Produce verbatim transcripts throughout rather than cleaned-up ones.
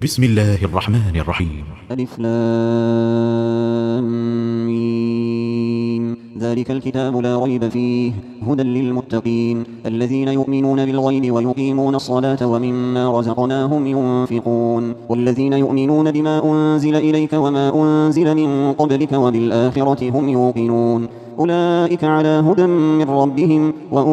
بسم الله الرحمن الرحيم. ألف لام ميم. ذلك الكتاب لا ريب فيه هدى للمتقين الذين يؤمنون بالغيب ويقيمون الصلاة ومما رزقناهم ينفقون والذين يؤمنون بما أنزل إليك وما أنزل من قبلك وبالآخرة هم يوقنون أولئك على هدى من ربهم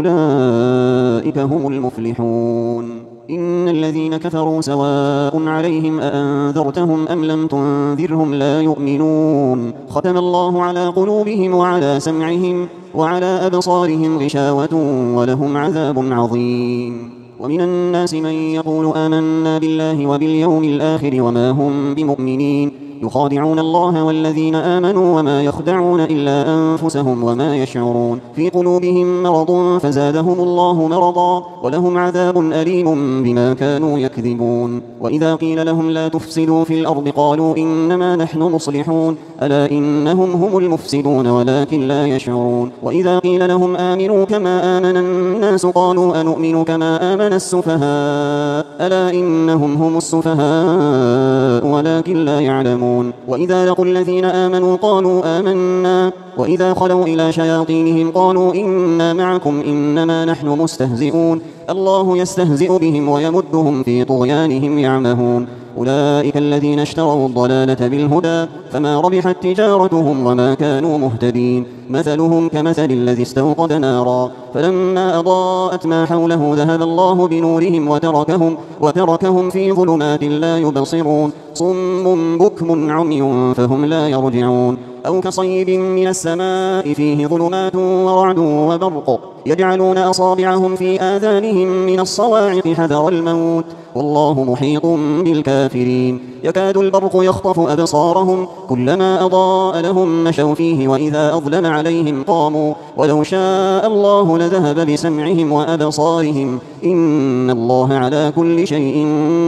وأولئك هم المفلحون. إن الذين كفروا سواء عليهم أأنذرتهم أم لم تنذرهم لا يؤمنون ختم الله على قلوبهم وعلى سمعهم وعلى أبصارهم غشاوة ولهم عذاب عظيم. ومن الناس من يقول آمنا بالله وباليوم الآخر وما هم بمؤمنين يخادعون الله والذين آمنوا وما يخدعون إلا أنفسهم وما يشعرون في قلوبهم مرض فزادهم الله مرضا ولهم عذاب أليم بما كانوا يكذبون. وإذا قيل لهم لا تفسدوا في الأرض قالوا إنما نحن مصلحون ألا إنهم هم المفسدون ولكن لا يشعرون. وإذا قيل لهم آمنوا كما آمن الناس قالوا أنؤمن كما آمن السفهاء ألا إنهم هم السفهاء ولكن لا يعلمون. وإذا لقوا الذين آمنوا قالوا آمنا وإذا خلوا إلى شياطينهم قالوا إنا معكم إنما نحن مستهزئون الله يستهزئ بهم ويمدهم في طغيانهم يعمهون. أولئك الذين اشتروا الضلالة بالهدى فما ربحت تجارتهم وما كانوا مهتدين مثلهم كمثل الذي استوقد نارا فلما أضاءت ما حوله ذهب الله بنورهم وتركهم, وتركهم في ظلمات لا يبصرون صم بكم عمي فهم لا يرجعون. أو كصيب من السماء فيه ظلمات ورعد وبرق يجعلون أصابعهم في آذانهم من الصواعق حذر الموت والله محيط بالكافرين يكاد البرق يخطف أبصارهم كلما أضاء لهم مشوا فيه وإذا أظلم عليهم قاموا ولو شاء الله لذهب بسمعهم وأبصارهم إن الله على كل شيء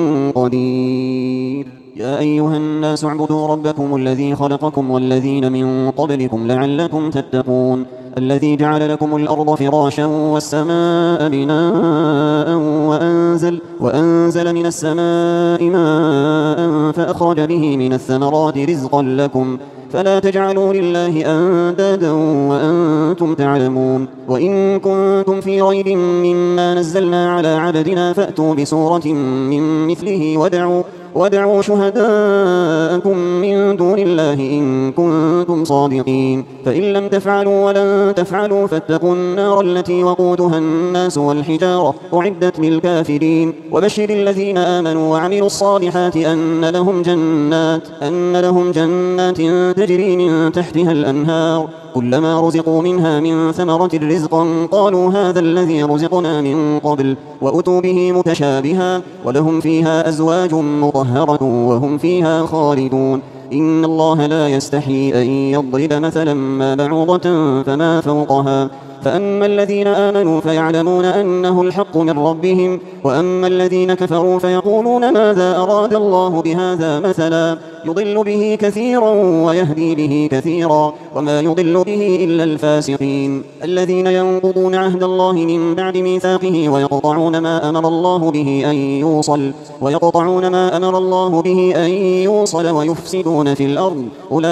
قدير. يا أيها الناس اعبدوا ربكم الذي خلقكم والذين من قبلكم لعلكم تتقون الذي جعل لكم الأرض فراشا والسماء بناء وأنزل, وأنزل من السماء ماء فأخرج به من الثمرات رزقا لكم فلا تجعلوا لله أندادا وأنتم تعلمون. وإن كنتم في ريب مما نزلنا على عبدنا فأتوا بسورة من مثله ودعوا ودعوا شهداءكم من دون الله إن كنتم صادقين فإن لم تفعلوا ولن تفعلوا فاتقوا النار التي وقودها الناس والحجارة أعدت للكافرين. وبشر الذين آمنوا وعملوا الصالحات أن لهم جنات, أن لهم جنات تجري من تحتها الأنهار كلما رزقوا منها من ثمرة رزقا قالوا هذا الذي رزقنا من قبل وأتوا به متشابها ولهم فيها أزواج مطهرة وهم فيها خالدون. إن الله لا يستحي أن يضرب مثلا ما بعوضة فما فوقها فأما الذين آمنوا فيعلمون أنه الحق من ربهم وأما الذين كفروا فيقولون ماذا أراد الله بهذا مثلا يضل به كثيرا ويهدي به كثيرا وما يضل به إلا الفاسقين الذين ينقضون عهد الله من بعد ميثاقه ويقطعون ما أمر الله به أن يوصل ويقطعون ما أمر الله به أن يوصل ويفسدون في الأرض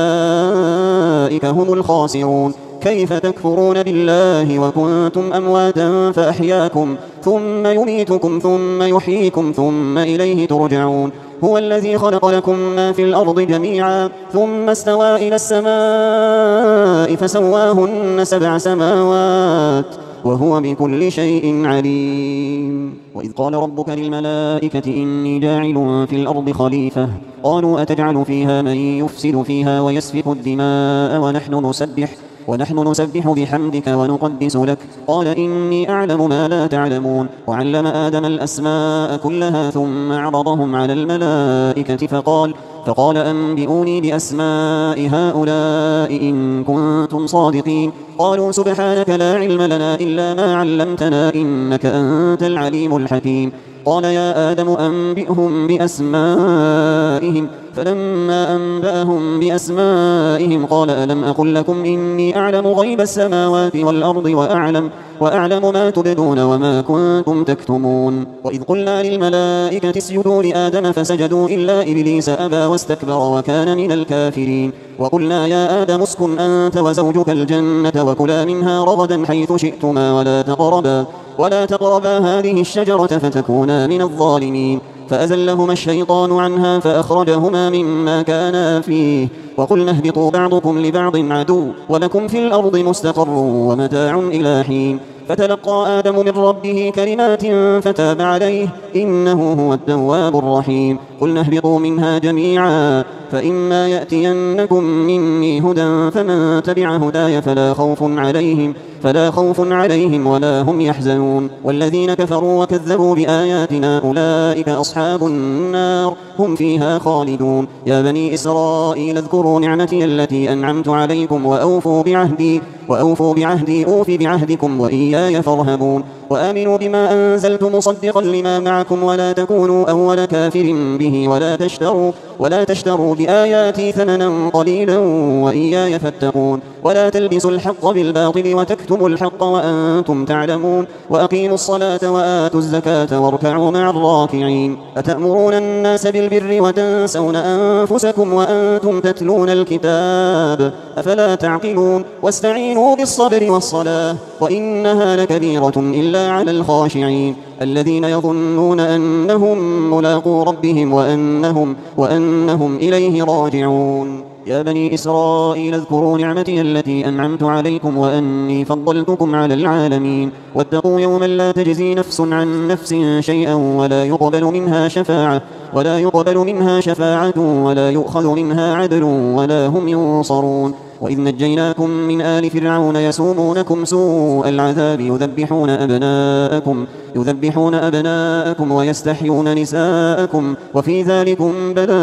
أولئك هم الخاسرون. كيف تكفرون بالله وكنتم أمواتا فأحياكم ثم يميتكم ثم يحييكم ثم إليه ترجعون. هو الذي خلق لكم ما في الأرض جميعا ثم استوى إلى السماء فسواهن سبع سماوات وهو بكل شيء عليم. وإذ قال ربك للملائكة إني جاعل في الأرض خليفة قالوا أتجعل فيها من يفسد فيها ويسفك الدماء ونحن نسبح ونحن نسبح بحمدك ونقدس لك قال إني أعلم ما لا تعلمون. وعلم آدم الأسماء كلها ثم عرضهم على الملائكة فقال فقال أنبئوني بأسماء هؤلاء إن كنتم صادقين قالوا سبحانك لا علم لنا إلا ما علمتنا إنك أنت العليم الحكيم. قال يا آدم أنبئهم بأسمائهم فلما أنبأهم بأسمائهم قال ألم أقل لكم إني أعلم غيب السماوات والأرض وأعلم, وأعلم ما تبدون وما كنتم تكتمون. وإذ قلنا للملائكة اسجدوا لآدم فسجدوا إلا إبليس أبى واستكبر وكان من الكافرين. وقلنا يا آدم اسكن أنت وزوجك الجنة وكلا منها رغدا حيث شئتما ولا تقربا, ولا تقربا هذه الشجرة فتكونا من الظالمين. فأزلهما الشيطان عنها فأخرجهما مما كانا فيه. وقلنا اهبطوا بعضكم لبعض عدو ولكم في الأرض مستقر ومتاع إلى حين. فتلقى آدم من ربه كلمات فتاب عليه إنه هو التواب الرحيم. قلنا اهبطوا منها جميعا فإما يأتينكم مني هدى فمن تبع هداي فلا خوف عليهم فلا خوف عليهم ولا هم يحزنون. والذين كفروا وكذبوا بآياتنا أولئك أصحاب النار هم فيها خالدون. يا بني إسرائيل اذكروا نعمتي التي أنعمت عليكم وأوفوا بعهدي وأوفوا بعهدي أوف بعهدكم وإياي فارهبون. وآمنوا بما أنزلت مصدقا لما معكم ولا تكونوا أول كافر به ولا تشتروا, ولا تشتروا بآياتي ثمنا قليلا وإياي فاتقون. ولا تلبسوا الحق بالباطل وتكتموا الحق وأنتم تعلمون. وأقيموا الصلاة وآتوا الزكاة واركعوا مع الراكعين. أتأمرون الناس بالبر وتنسون أنفسكم وأنتم تتلون الكتاب أفلا تعقلون. واستعينوا بالصبر والصلاة وإنها لكبيرة إلا على الخاشعين الذين يظنون أنهم ملاقو ربهم وأنهم, وأنهم إليه راجعون. يا بني إسرائيل اذكروا نعمتي التي أنعمت عليكم وأني فضلتكم على العالمين. واتقوا يوما لا تجزي نفس عن نفس شيئا ولا يقبل منها شفاعة ولا يقبل منها شفاعة ولا يؤخذ منها عدل ولا هم ينصرون. وإذ نجيناكم من آل فرعون يسومونكم سوء العذاب يذبحون أبناءكم, يذبحون أبناءكم ويستحيون نساءكم وفي ذلكم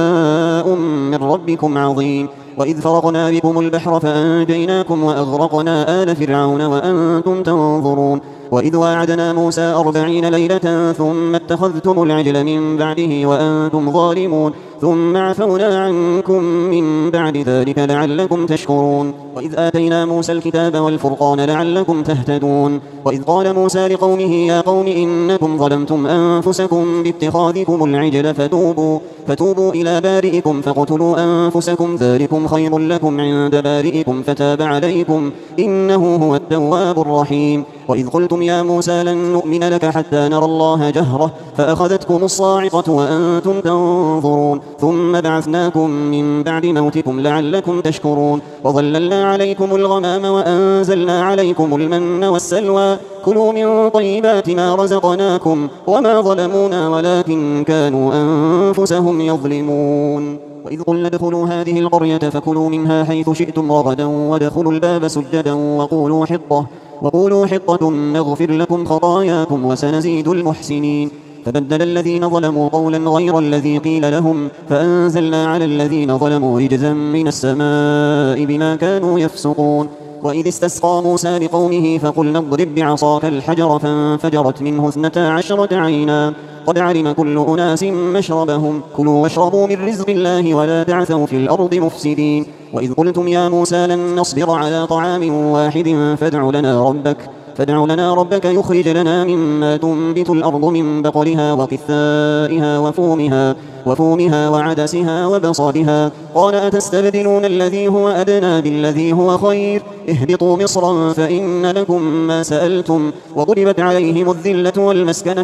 بلاء من ربكم عظيم. وإذ فرقنا بكم البحر فأنجيناكم وأغرقنا آل فرعون وأنتم تنظرون. وإذ واعدنا موسى أربعين ليلة ثم اتخذتم العجل من بعده وأنتم ظالمون ثم عفونا عنكم من بعد ذلك لعلكم تشكرون. وإذ آتينا موسى الكتاب والفرقان لعلكم تهتدون. وإذ قال موسى لقومه يا قوم إنكم ظلمتم أنفسكم باتخاذكم العجل فتوبوا, فتوبوا إلى بارئكم فاقتلوا أنفسكم ذلكم خير لكم عند بارئكم فتاب عليكم إنه هو التواب الرحيم. وإذ قلتم يا موسى لن نؤمن لك حتى نرى الله جهرة فأخذتكم الصاعقة وأنتم تنظرون ثم بعثناكم من بعد موتكم لعلكم تشكرون. وظللنا عليكم الغمام وأنزلنا عليكم المن والسلوى كلوا من طيبات ما رزقناكم وما ظلمونا ولكن كانوا أنفسهم يظلمون. وإذ قلنا ادخلوا هذه القرية فكلوا منها حيث شئتم رغدا وادخلوا الباب سجدا وقولوا حطة, وقولوا حطة نغفر لكم خطاياكم وسنزيد المحسنين. فبدل الذين ظلموا قولا غير الذي قيل لهم فأنزلنا على الذين ظلموا رجزا من السماء بما كانوا يفسقون. وإذ استسقى موسى لقومه فقلنا اضرب بعصاك الحجر فانفجرت منه اثنتا عشرة عينا قد علم كل أناس مشربهم كلوا واشربوا من رزق الله ولا تعثوا في الأرض مفسدين. وإذ قلتم يا موسى لن نصبر على طعام واحد فادع لنا ربك فادع لنا ربك يخرج لنا مما تنبت الأرض من بقلها وقثائها وفومها, وفومها وعدسها وبصلها قال أتستبدلون الذي هو أدنى بالذي هو خير اهبطوا مصرا فإن لكم ما سألتم وضربت عليهم الذلة والمسكنة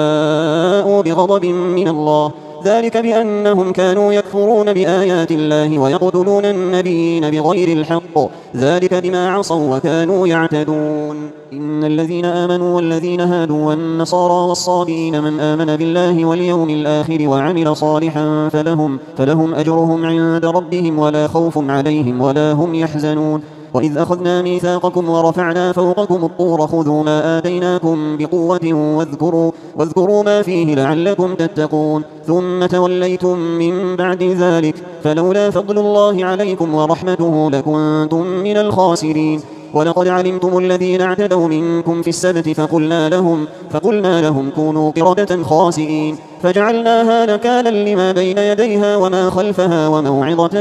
وباءوا بغضب من الله ذلك بأنهم كانوا يكفرون بآيات الله ويقتلون النبيين بغير الحق ذلك بما عصوا وكانوا يعتدون. إن الذين آمنوا والذين هادوا والنصارى والصابئين من آمن بالله واليوم الآخر وعمل صالحا فلهم, فلهم أجرهم عند ربهم ولا خوف عليهم ولا هم يحزنون. وإذ أخذنا ميثاقكم ورفعنا فوقكم الطور خذوا ما آتيناكم بقوة واذكروا, واذكروا ما فيه لعلكم تتقون ثم توليتم من بعد ذلك فلولا فضل الله عليكم ورحمته لكنتم من الخاسرين. ولقد علمتم الذين اعتدوا منكم في السبت فقلنا لهم, فقلنا لهم كونوا قردة خاسئين فجعلناها نكالا لما بين يديها وما خلفها وموعظة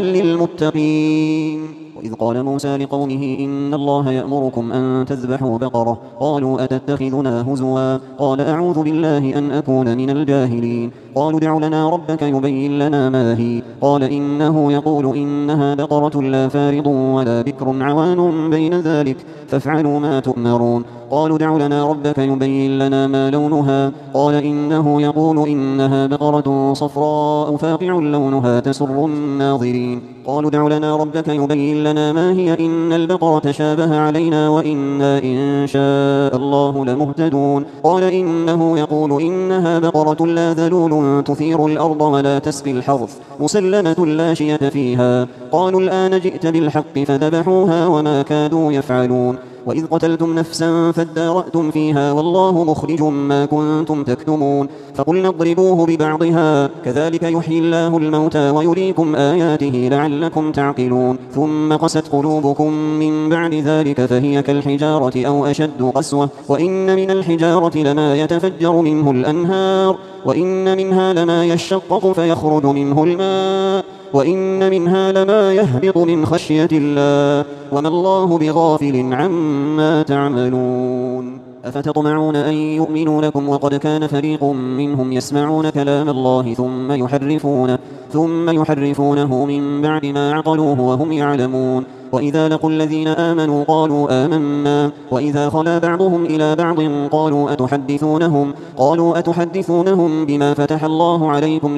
للمتقين. وإذ قال موسى لقومه إن الله يأمركم أن تذبحوا بقرة قالوا أتتخذنا هزوا قال أعوذ بالله أن أكون من الجاهلين قالوا ادع لنا ربك يبين لنا ما هي قال إنه يقول إنها بقرة لا فارض ولا بكر عوان بين ذلك فافعلوا ما تؤمرون قالوا ادع لنا ربك يبين لنا ما لونها قال إنه يقول إنها بقرة صفراء فاقع لونها تسر الناظرين قالوا ادع لنا ربك يبين لنا ما هي إن البقرة شابه علينا وإنا إن شاء الله لمهتدون قال إنه يقول إنها بقرة لا ذلول تثير الأرض ولا تسقي الحرث مسلمة لا شية فيها قالوا الآن جئت بالحق فذبحوها وما كادوا يفعلون وإذ قتلتم نفسا فادارأتم فيها والله مخرج ما كنتم تكتمون فقلنا اضربوه ببعضها كذلك يحيي الله الموتى ويريكم آياته لعلكم تعقلون ثم قست قلوبكم من بعد ذلك فهي كالحجارة أو أشد قسوة وإن من الحجارة لما يتفجر منه الأنهار وإن منها لما يشقق فيخرج منه الماء وإن منها لما يهبط من خشية الله وما الله بغافل عما تعملون أفتطمعون أن يؤمنوا لكم وقد كان فريق منهم يسمعون كلام الله ثم يحرفونه ثم يحرفونه من بعد ما عقلوه وهم يعلمون وإذا لقوا الذين آمنوا قالوا آمنا وإذا خلا بعضهم إلى بعض قالوا أتحدثونهم قالوا أتحدثونهم بما فتح الله عليكم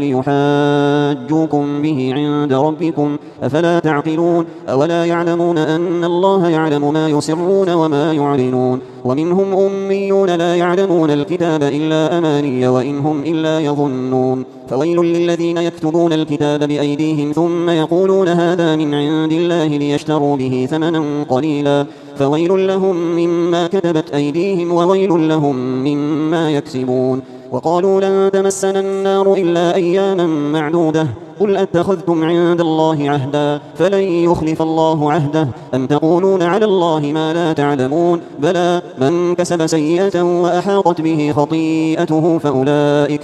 ليحاجوكم به عند ربكم أفلا تعقلون أولا يعلمون أن الله يعلم ما يسرون وما يعلنون ومنهم أميون لا يعلمون الكتاب إلا أماني وإنهم إلا يظنون فويل للذين يكتبون الكتاب بأيديهم ثم يقولون هذا من عند الله ليشتروا به ثمنا قليلا فويل لهم مما كتبت أيديهم وويل لهم مما يكسبون وقالوا لن تمسنا النار إلا أياما معدودة قل أتخذتم عند الله عهدا فلن يخلف الله عهده أم تقولون على الله ما لا تعلمون بلى من كسب سيئة وأحاطت به خطيئته فأولئك,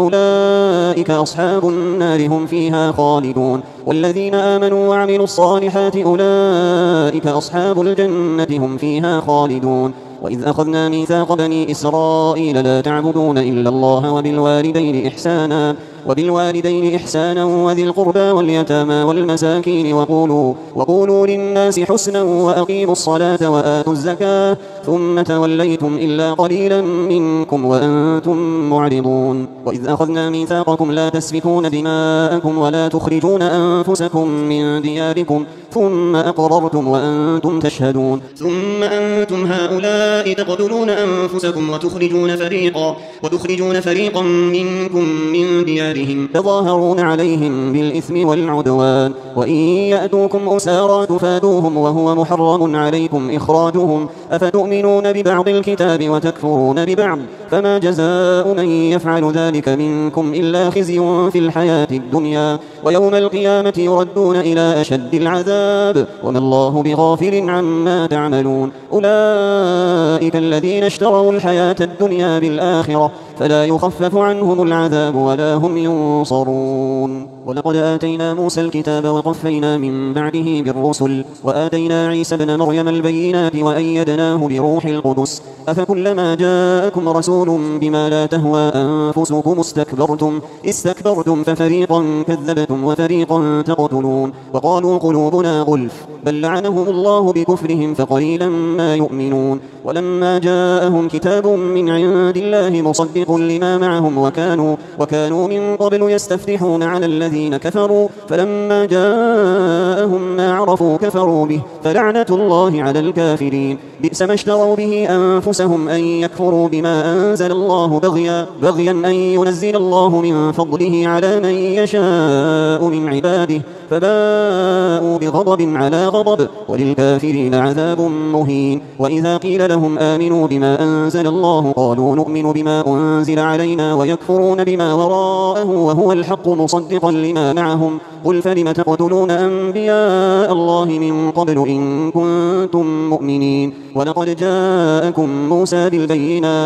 فأولئك أصحاب النار هم فيها خالدون والذين آمنوا وعملوا الصالحات أولئك أصحاب الجنة هم فيها خالدون وإذ أخذنا ميثاق بني إسرائيل لا تعبدون إلا الله وبالوالدين إحسانا وبالوالدين إحسانا وذي القربى واليتامى والمساكين وقولوا, وقولوا للناس حسنا وأقيموا الصلاة وآتوا الزكاة ثم توليتم إلا قليلا منكم وأنتم معرضون وإذ أخذنا ميثاقكم لا تسفكون دماءكم ولا تخرجون أنفسكم من دياركم ثم أقررتم وأنتم تشهدون ثم أنتم هؤلاء تقتلون أنفسكم وتخرجون فريقا, وتخرجون فريقا منكم من ديارهم تظاهرون عليهم بالإثم والعدوان وإن يأتوكم أسارى تفادوهم وهو محرم عليكم إخراجهم أفتؤمنون ببعض الكتاب وتكفرون ببعض فما جزاء من يفعل ذلك منكم إلا خزي في الحياة الدنيا ويوم القيامة يردون إلى أشد العذاب وما الله بغافل عما تعملون أولئك الذين اشتروا الحياة الدنيا بالآخرة فلا يخفف عنهم العذاب ولا هم ينصرون ولقد آتينا موسى الكتاب وقفينا من بعده بالرسل وآتينا عيسى ابن مريم البينات وأيدناه بروح القدس أفكلما جاءكم رسول بما لا تهوى أنفسكم استكبرتم استكبرتم ففريقا كذبتم وفريقا تقتلون وقالوا قلوبنا غلف بل لعنهم الله بكفرهم فقليلا ما يؤمنون ولما جاءهم كتاب من عند الله مصدق لما معهم وكانوا, وكانوا من قبل يستفتحون على الذين كفروا فلما جاءهم ما عرفوا كفروا به فلعنة الله على الكافرين بئس ما اشتروا به أنفسهم أن يكفروا بما أنزل الله بغيا, بغيا أن ينزل الله من فضله على من يشاء من عباده فباءوا بغضب على غضب وللكافرين عذاب مهين وإذا قيل لهم آمنوا بما أنزل الله قالوا نؤمن بما أنزل علينا ويكفرون بما وراءه وهو الحق مصدقا لما معهم قل فلم تقتلون أنبياء الله من قبل إن كنتم مؤمنين ولقد جاءكم موسى بالبينات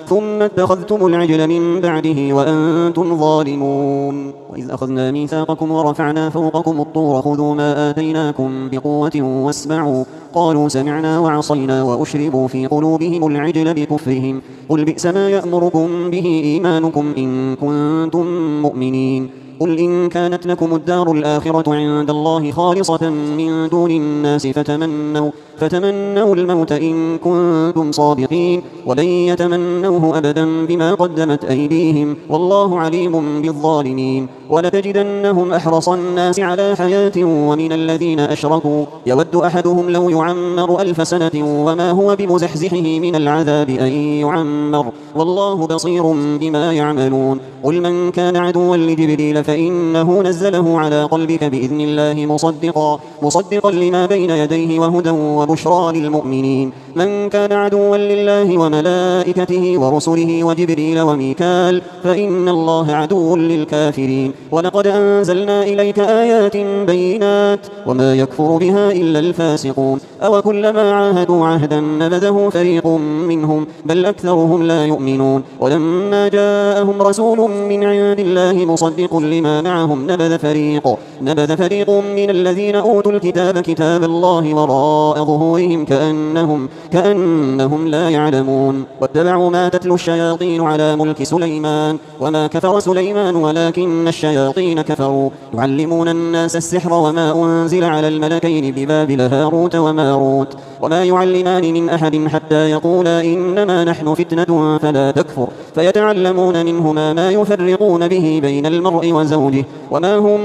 ثم اتخذتم العجل من بعده وأنتم ظالمون. وإذ أخذنا ميثاقكم ورفعنا فوقكم الطور خذوا ما آتيناكم بقوة واسمعوا قالوا سمعنا وعصينا وأشربوا في قلوبهم العجل بكفرهم قل بئس ما يأمركم به إيمانكم إن كنتم مؤمنين. قل إن كانت لكم الدار الآخرة عند الله خالصة من دون الناس فتمنوا, فتمنوا الموت إن كنتم صادقين ولن يتمنوه أبدا بما قدمت أيديهم والله عليم بالظالمين. ولتجدنهم أحرص الناس على حياة ومن الذين أشركوا يود أحدهم لو يعمر ألف سنة وما هو بمزحزحه من العذاب أن يعمر والله بصير بما يعملون. قل من كان عدوا لجبريل فإنه نزله على قلبك بإذن الله مصدقا, مصدقا لما بين يديه وهدى وبشرى للمؤمنين. من كان عدوا لله وملائكته ورسله وجبريل وميكال فإن الله عدو للكافرين. ولقد أنزلنا إليك آيات بينات وما يكفر بها إلا الفاسقون. أو كلما عاهدوا عهدا نبذه فريق منهم بل أكثرهم لا يؤمنون. ولما جاءهم رسول من عند الله مصدق لما معهم نبذ فريق, نبذ فريق من الذين أوتوا الكتاب كتاب الله وراء ظهورهم كأنهم, كأنهم لا يعلمون. واتبعوا ما تتلو الشياطين على ملك سليمان وما كفر سليمان ولكن الشياطين كفروا يعلمون الناس السحر وما أنزل على الملكين ببابل هاروت وماروت وما يعلمان من أحد حتى يقولا إنما نحن فتنة فلا تكفر فيتعلمون منهما ما يفرقون به بين المرء وزوجه وما هم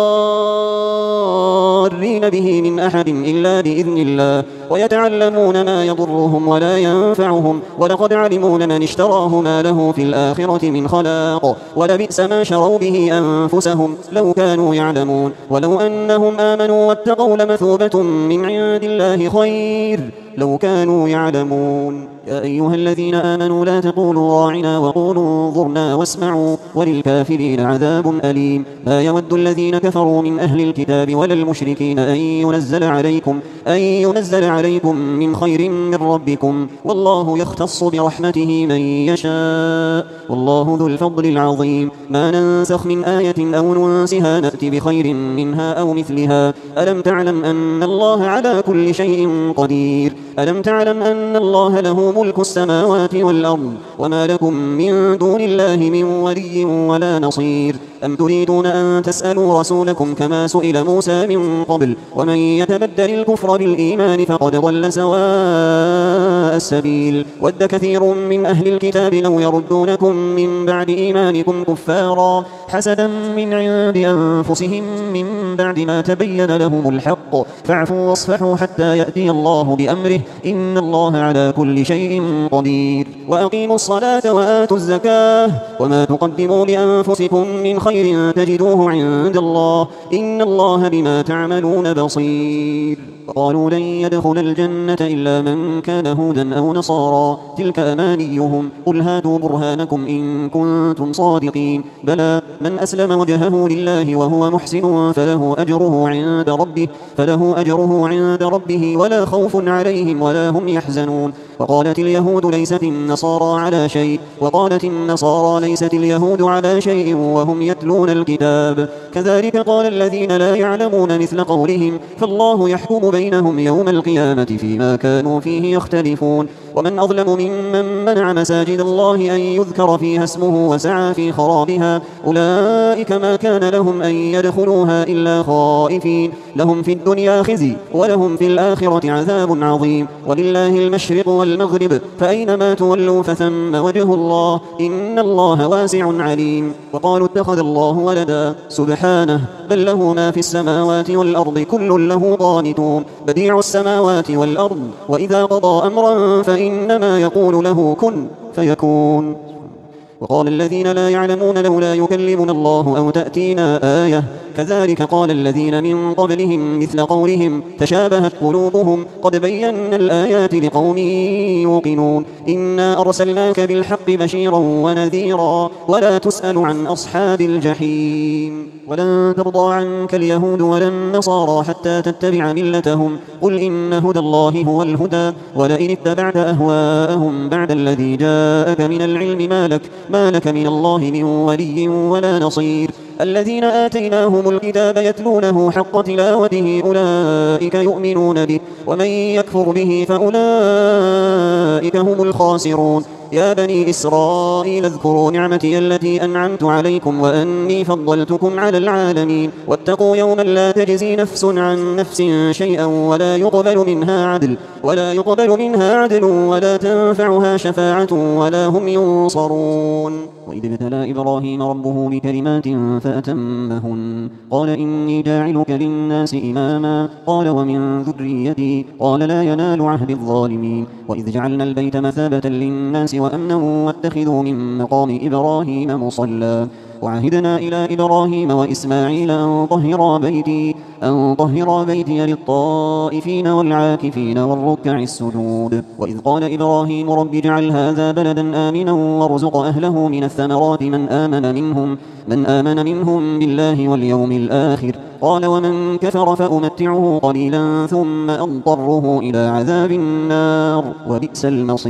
بضارين به من أحد إلا بإذن الله ويتعلمون ما يضرهم ولا ينفعهم ولقد علموا لمن اشتراه ما له في الآخرة من خلاق ولبئس ما شروا به أنفسهم لو كانوا يعلمون. ولو أنهم آمنوا واتقوا لمثوبة من عند الله خير لو كانوا يعلمون. يا أيها الذين آمنوا لا تقولوا راعنا وقولوا انظرنا واسمعوا وللكافرين عذاب أليم. ما يود الذين كفروا من أهل الكتاب ولا المشركين أن ينزل عليكم, أن ينزل عليكم من خير من ربكم والله يختص برحمته من يشاء والله ذو الفضل العظيم. ما ننسخ من آية أو ننسها نأتي بخير منها أو مثلها. ألم تعلم أن الله على كل شيء قدير. ألم تعلم أن الله له ملك السماوات والأرض وما لكم من دون الله من ولي ولا نصير. أم تريدون أن تسألوا رسولكم كما سئل موسى من قبل ومن يتبدل الكفر بالإيمان فقد ضل سواء السبيل. ود كثير من أهل الكتاب لو يردونكم من بعد إيمانكم كفارا حسدا من عند أنفسهم من بعد ما تبين لهم الحق فاعفوا واصفحوا حتى يأتي الله بأمره إن الله على كل شيء قدير. وأقيموا الصلاة وآتوا الزكاة وما تقدموا لأنفسكم من خير تجدوه عند الله إن الله بما تعملون بصير. قالوا لن يدخل الجنة إلا من كان هودا أو نصارى تلك أمانيهم قل هاتوا برهانكم إن كنتم صادقين. بلى من أسلم وجهه لله وهو محسن فله أجره عند ربه, فله أجره عند ربه ولا خوف عليهم ولا هم يحزنون. وقالت اليهود ليست النصارى على شيء وقالت النصارى ليست اليهود على شيء وهم يتلون الكتاب كذلك قال الذين لا يعلمون مثل قولهم فالله يحكم بينهم يوم القيامة فيما كانوا فيه يختلفون. ومن أظلم ممن منع مساجد الله أن يذكر فيها اسمه وسعى في خرابها أولئك ما كان لهم أن يدخلوها إلا خائفين لهم في الدنيا خزي ولهم في الآخرة عذاب عظيم. ولله المشرق والمغرب فأينما تولوا فثم وجه الله إن الله واسع عليم. وقالوا اتخذ الله ولدا سبحانه بل له ما في السماوات والأرض كل له قانتون بديع السماوات والأرض وإذا قضى أمرا فإنما يقول له كن فيكون. وقال الذين لا يعلمون لولا يكلمنا الله أو تأتينا آية كذلك قال الذين من قبلهم مثل قولهم تشابهت قلوبهم قد بينا الآيات لقوم يوقنون إنا أرسلناك بالحق بشيرا ونذيرا ولا تسأل عن أصحاب الجحيم ولن ترضى عنك اليهود ولا النصارى حتى تتبع ملتهم قل إن هدى الله هو الهدى ولئن اتبعت أهواءهم بعد الذي جاءك من العلم ما لك, ما لك من الله من ولي ولا نصير الذين آتيناهم الكتاب يتلونه حق تلاوته أولئك يؤمنون به ومن يكفر به فأولئك هم الخاسرون يا بني إسرائيل اذكروا نعمتي التي أنعمت عليكم وأني فضلتكم على العالمين واتقوا يوما لا تجزي نفس عن نفس شيئا ولا يقبل منها عدل ولا يقبل منها عدل ولا تنفعها شفاعة ولا هم ينصرون وإذ ابتلى إبراهيم ربه بكلمات فأتمهن قال إني جاعلك للناس إماما قال ومن ذريتي قال لا ينال عهد الظالمين وإذ جعلنا البيت مثابة للناس وأمنا واتخذوا من مقام إبراهيم مصلى وعهدنا إلى إبراهيم وإسماعيل أن طهرا بيتي, أن طهرا بيتي للطائفين والعاكفين والركع السجود وإذ قال إبراهيم رب اجعل هذا بلدا آمنا وارزق أهله من الثمرات من آمن منهم, من آمن منهم بالله واليوم الآخر قال ومن كفر فأمتعه قليلا ثم أضطره إلى عذاب النار وبئس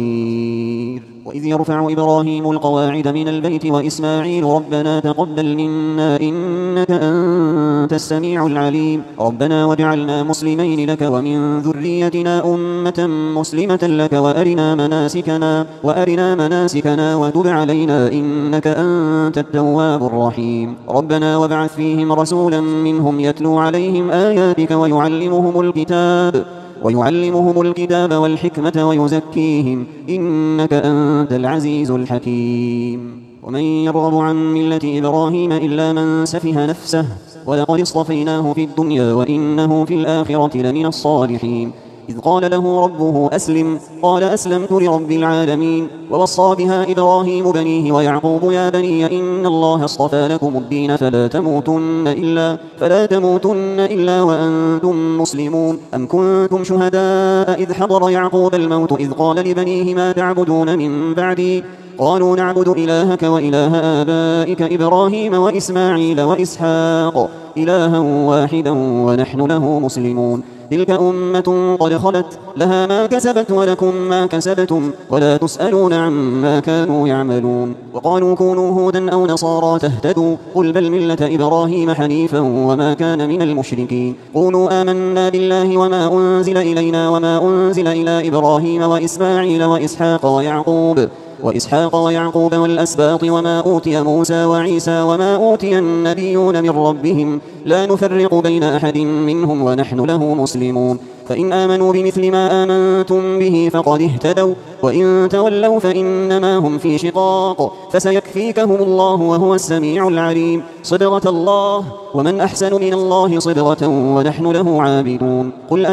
المصير وإذ يرفع إبراهيم القواعد من البيت وإسماعيل ربنا تقبل منا إنك أنت السميع العليم ربنا واجعلنا مسلمين لك ومن ذريتنا أمة مسلمة لك وأرنا مناسكنا, وأرنا مناسكنا وتب علينا إنك أنت التواب الرحيم ربنا وابعث فيهم رسولا منهم يتلو عليهم آياتك ويعلمهم الكتاب ويعلمهم الكتاب والحكمة ويزكيهم إنك أنت العزيز الحكيم ومن يرغب عن ملة إبراهيم إلا من سفه نفسه ولقد اصطفيناه في الدنيا وإنه في الآخرة لمن الصالحين إذ قال له ربه أسلم قال أسلمت لرب العالمين ووصى بها إبراهيم بنيه ويعقوب يا بني إن الله اصطفى لكم الدين فلا تموتن إلا, فلا تموتن إلا وأنتم مسلمون أم كنتم شهداء إذ حضر يعقوب الموت إذ قال لبنيه ما تعبدون من بعدي قالوا نعبد إلهك وإله آبائك إبراهيم وإسماعيل وإسحاق إلها واحدا ونحن له مسلمون تلك أمة قد خلت لها ما كسبت ولكم ما كسبتم ولا تسألون عما كانوا يعملون وقالوا كونوا هودا أو نصارى تهتدوا قل بل ملة إبراهيم حنيفا وما كان من المشركين قولوا آمنا بالله وما أنزل إلينا وما أنزل إلى إبراهيم وإسماعيل وإسحاق ويعقوب وإسحاق ويعقوب والأسباط وما أوتي موسى وعيسى وما أوتي النبيون من ربهم لا نفرق بين أحد منهم ونحن له مسلمون فإن آمنوا بمثل ما آمنتم به فقد اهتدوا وإن تولوا فإنما هم في شقاق فسيكفيكهم الله وهو السميع العليم صبغة الله ومن أحسن من الله صبغة ونحن له عابدون قل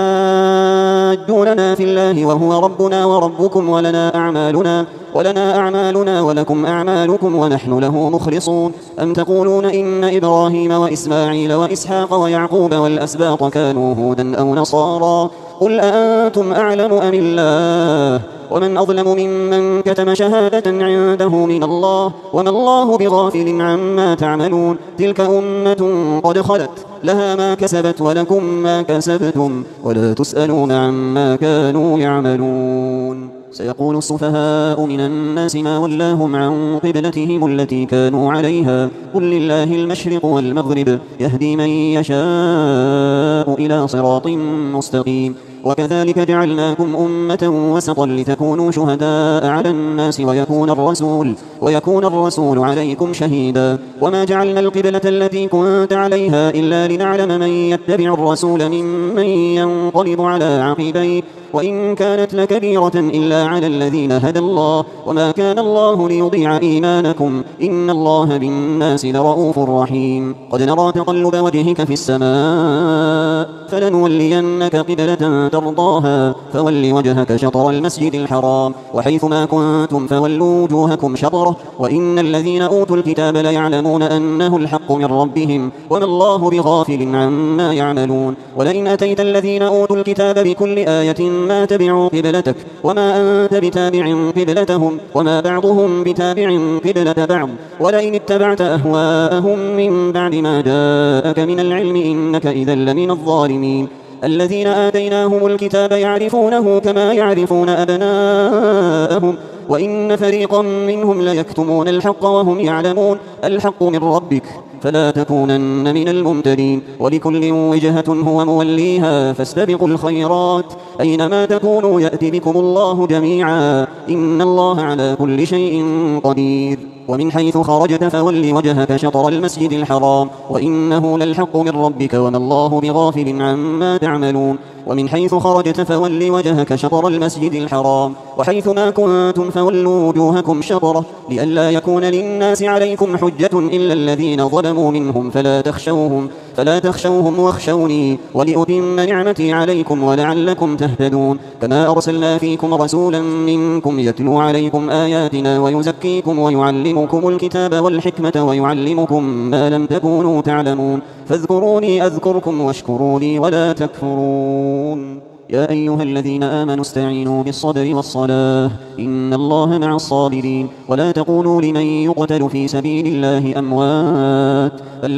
أتحاجوننا في الله وهو ربنا وربكم ولنا أعمالنا ولنا أعمالنا ولكم أعمالكم ونحن له مخلصون أم تقولون إن إبراهيم وإسماعيل وإسحاق ويعقوب والأسباط كانوا هودا أو نصارى قل أأنتم أعلم أم الله ومن أظلم ممن كتم شهادة عنده من الله وما الله بغافل عما تعملون تلك أمة قد خلت لها ما كسبت ولكم ما كسبتم ولا تسألون عما كانوا يعملون سيقول السفهاء من الناس ما ولاهم عن قبلتهم التي كانوا عليها قل لله المشرق والمغرب يهدي من يشاء إلى صراط مستقيم وكذلك جعلناكم أمة وسطا لتكونوا شهداء على الناس ويكون الرسول ويكون الرسول عليكم شهيدا وما جعلنا القبلة التي كنت عليها إلا لنعلم من يتبع الرسول ممن ينقلب على عقبيه وإن كانت لكبيرة إلا على الذين هدى الله وما كان الله ليضيع إيمانكم إن الله بالناس لرؤوف رحيم قد نرى تقلب وجهك في السماء فلنولينك قبلة ترضاها فول وجهك شطر المسجد الحرام وحيثما كنتم فولوا وجوهكم شطره وإن الذين أوتوا الكتاب ليعلمون أنه الحق من ربهم وما الله بغافل عما يعملون ولئن أتيت الذين أوتوا الكتاب بكل آية ما تبعوا قبلتك وما أنت بتابع قبلتهم وما بعضهم بتابع قبلة بعض ولئن اتبعت أهواءهم من بعد ما جاءك من العلم إنك إذا لمن الظالمين الذين آتيناهم الكتاب يعرفونه كما يعرفون أبناءهم وإن فريقا منهم ليكتمون الحق وهم يعلمون الحق من ربك فلا تكونن من الممتدين ولكل وجهة هو موليها فاستبقوا الخيرات أينما تكونوا يأتي بكم الله جميعا إن الله على كل شيء قدير ومن حيث خرجت فول وجهك شطر المسجد الحرام وإنه للحق من ربك وما الله بغافل عما تعملون ومن حيث خرجت فول وجهك شطر المسجد الحرام وحيثما كنتم فولوا وجوهكم شطره لئلا يكون للناس عليكم حجة إلا الذين ظلموا منهم فلا تخشوهم فلا تخشوهم واخشوني ولأتم نعمتي عليكم ولعلكم تهتدون كما أرسلنا فيكم رسولا منكم يتلو عليكم آياتنا ويزكيكم ويعلمكم الكتاب والحكمة ويعلمكم ما لم تكونوا تعلمون فاذكروني أذكركم واشكروا لي ولا تكفرون يا أيها الذين آمنوا استعينوا بالصبر والصلاة إن الله مع الصابرين ولا تقولوا لمن يقتل في سبيل الله أموات بل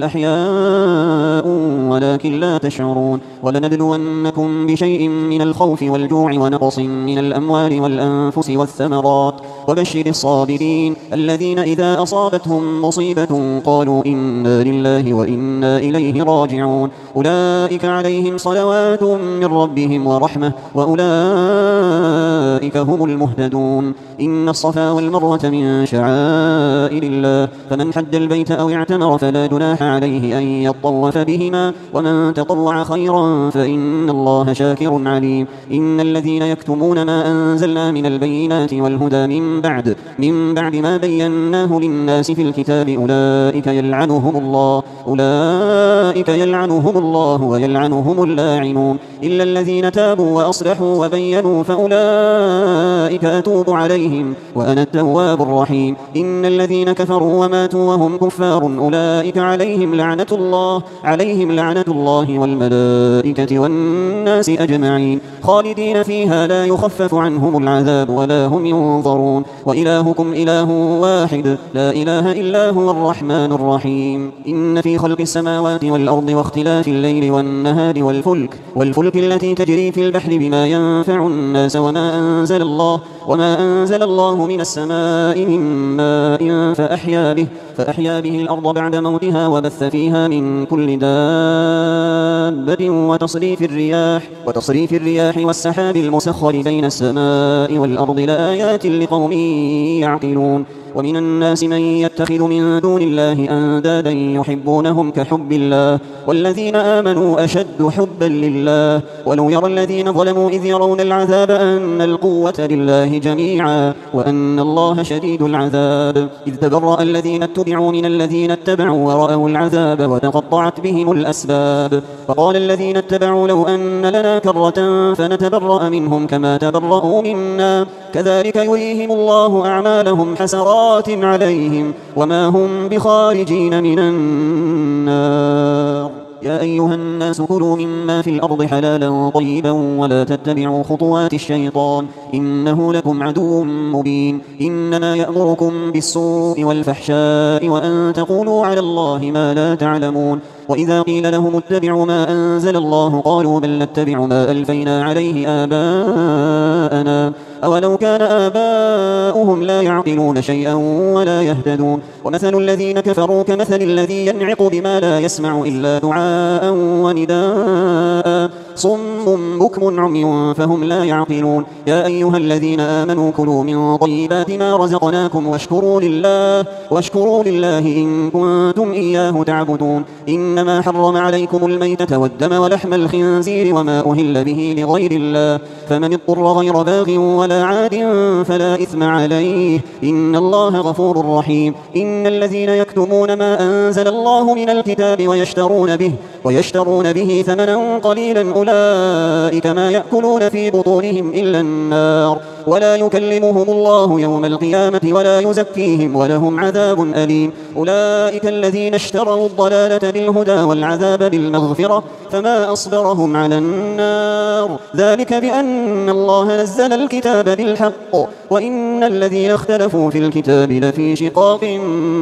أحياء ولكن لا تشعرون ولنبلونكم بشيء من الخوف والجوع ونقص من الأموال والأنفس والثمرات وبشر الصابرين الذين إذا أصابتهم مصيبة قالوا إنا لله وإنا إليه راجعون أولئك عليهم صلوات من ربهم ورحمة وأولئك هم المهتدون إن الصفا والمروة من شعائر الله فمن حج البيت أو اعتمر فلا جناح عليه أن يطوف بهما ومن تطوع خيرا فإن الله شاكر عليم إن الذين يكتمون ما أنزلنا من البينات والهدى من بعد من بعد ما بيناه للناس في الكتاب أولئك يلعنهم الله أولئك يلعنهم الله ويلعنهم اللاعنون إلا الذين تابوا وأصلحوا وبينوا فأولئك أتوب عليهم وأنا التواب الرحيم إن الذين كفروا وماتوا وهم كفار أولئك عليهم لعنة الله عليهم لعنة الله والملائكة والناس أجمعين خالدين فيها لا يخفف عنهم العذاب ولا هم ينظرون وإلهكم إله واحد لا إله إلا هو الرحمن الرحيم إن في خلق السماوات والأرض واختلاف الليل والنهار والفلك والفلك التي تجري في البحر بما ينفع الناس وما أنزل الله وما أنزل الله من السماء من ماء فأحيا به فأحيا به الأرض بعد موتها وبث فيها من كل دابة وتصريف الرياح وتصريف الرياح والسحاب المسخر بين السماء والأرض لآيات لقوم يعقلون ومن الناس من يتخذ من دون الله أندادا يحبونهم كحب الله والذين آمنوا أشد حبا لله ولو يرى الذين ظلموا إذ يرون العذاب أن القوة لله جميعا وأن الله شديد العذاب إذ تبرأ الذين اتبعوا من الذين اتبعوا ورأوا العذاب وتقطعت بهم الأسباب فقال الذين اتبعوا لو أن لنا كرة فنتبرأ منهم كما تبرأوا منا كذلك يريهم الله أعمالهم حسرات عليهم وما هم بخارجين من النار يا أيها الناس كلوا مما في الأرض حلالا طيبا ولا تتبعوا خطوات الشيطان إنه لكم عدو مبين إنما يأمركم بالسوء والفحشاء وأن تقولوا على الله ما لا تعلمون وإذا قيل لهم اتبعوا ما أنزل الله قالوا بل نتبع ما ألفينا عليه آباءنا أولو كان آباؤهم لا يعقلون شيئا ولا يهتدون ومثل الذين كفروا كمثل الذي ينعق بما لا يسمع إلا دعاء ونداء صم بكم عمي فهم لا يعقلون يا أيها الذين آمنوا كلوا من طيبات ما رزقناكم واشكروا لله واشكروا لله إن كنتم إياه تعبدون إنما حرم عليكم الميتة والدم ولحم الخنزير وما أهل به لغير الله فمن اضطر غير باغ ولا عاد فلا إثم عليه إن الله غفور رحيم إن الذين يكتمون ما أنزل الله من الكتاب ويشترون به ويشترون به ثمنا قليلا أولئك ما يأكلون في بطونهم إلا النار ولا يكلمهم الله يوم القيامة ولا يزكيهم ولهم عذاب أليم أولئك الذين اشتروا الضلالة بالهدى والعذاب بالمغفرة فما أصبرهم على النار ذلك بأن الله نزل الكتاب بالحق وإن الذين اختلفوا في الكتاب لفي شقاق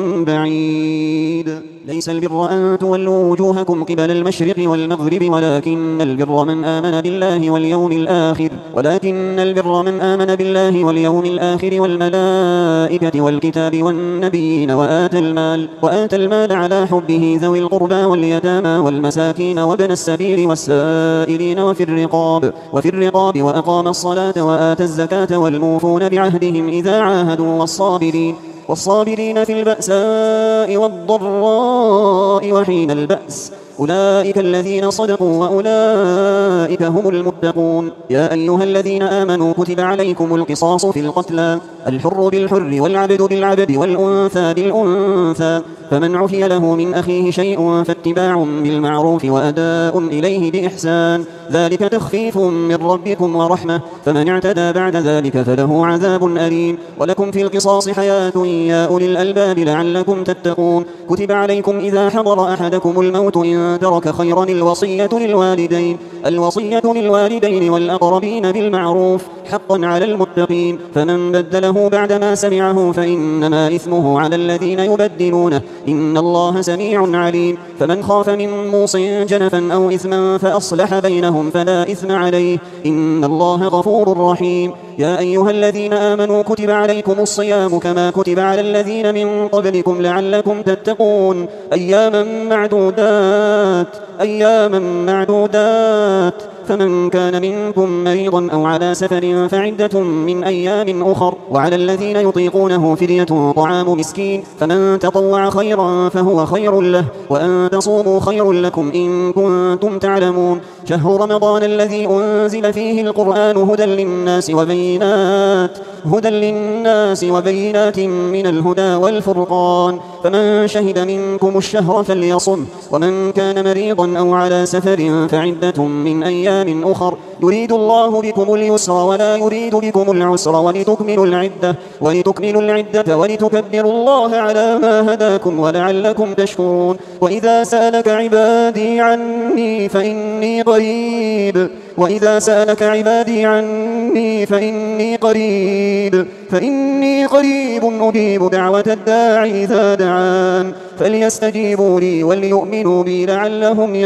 بعيد ليس البر أن تولوا وجوهكم قبل المشرق والمغرب ولكن البر من آمن بالله واليوم الآخر ولكن البر من آمن بالله واليوم الآخر والملائكة والكتاب والنبيين وآتى المال وآتى المال على حبه ذوي القربى واليتامى والمساكين وابن السبيل والسائلين وفي الرقاب وفي الرقاب وأقام الصلاة وآتى الزكاة والموفون بعهدهم إذا عاهدوا والصابرين والصابرين في البأساء والضراء وحين البأس أولئك الذين صدقوا وأولئك هم المتقون يا أيها الذين آمنوا كتب عليكم القصاص في القتلى الحر بالحر والعبد بالعبد والأنثى بالأنثى فمن عفي له من أخيه شيء فاتباع بالمعروف وأداء إليه بإحسان ذلك تخفيف من ربكم ورحمة فمن اعتدى بعد ذلك فله عذاب أليم ولكم في القصاص حياة يا أولي الألباب لعلكم تتقون كتب عليكم إذا حضر أحدكم الموت إن ترك خيرا الوصية للوالدين الوصية للوالدين والأقربين بالمعروف حقا على المتقين فمن بدله بعدما سمعه فإنما إثمه على الذين يبدلونه إن الله سميع عليم فمن خاف من موص جنفا أو إثما فأصلح بينهم فلا إثم عليه إن الله غفور رحيم يا أيها الذين آمنوا كتب عليكم الصيام كما كتب على الذين من قبلكم لعلكم تتقون أياما معدودات أياما معدودات فمن كان منكم مريضا أو على سفر فعدة من أيام أخر وعلى الذين يطيقونه فدية طعام مسكين فمن تطوع خيرا فهو خير له وأن تصوموا خير لكم إن كنتم تعلمون شهر رمضان الذي أنزل فيه القرآن هدى للناس وبينات هدى للناس وبينات من الهدى والفرقان فمن شهد منكم الشهر فليصم ومن كان مريضا أو على سفر فعدة من أيام أخر يريد الله بكم اليسر ولا يريد بكم العسر ولتكملوا العدة ولتكملوا العدة ولتكبروا الله على ما هداكم ولعلكم تشكرون وإذا سألك عبادي عني فإني قريب وإذا سألك عبادي عني فإني قريب فإني قريب أجيب دعوة الداعي إذا دعان فليستجيبوا لي وليؤمنوا بي لعلهم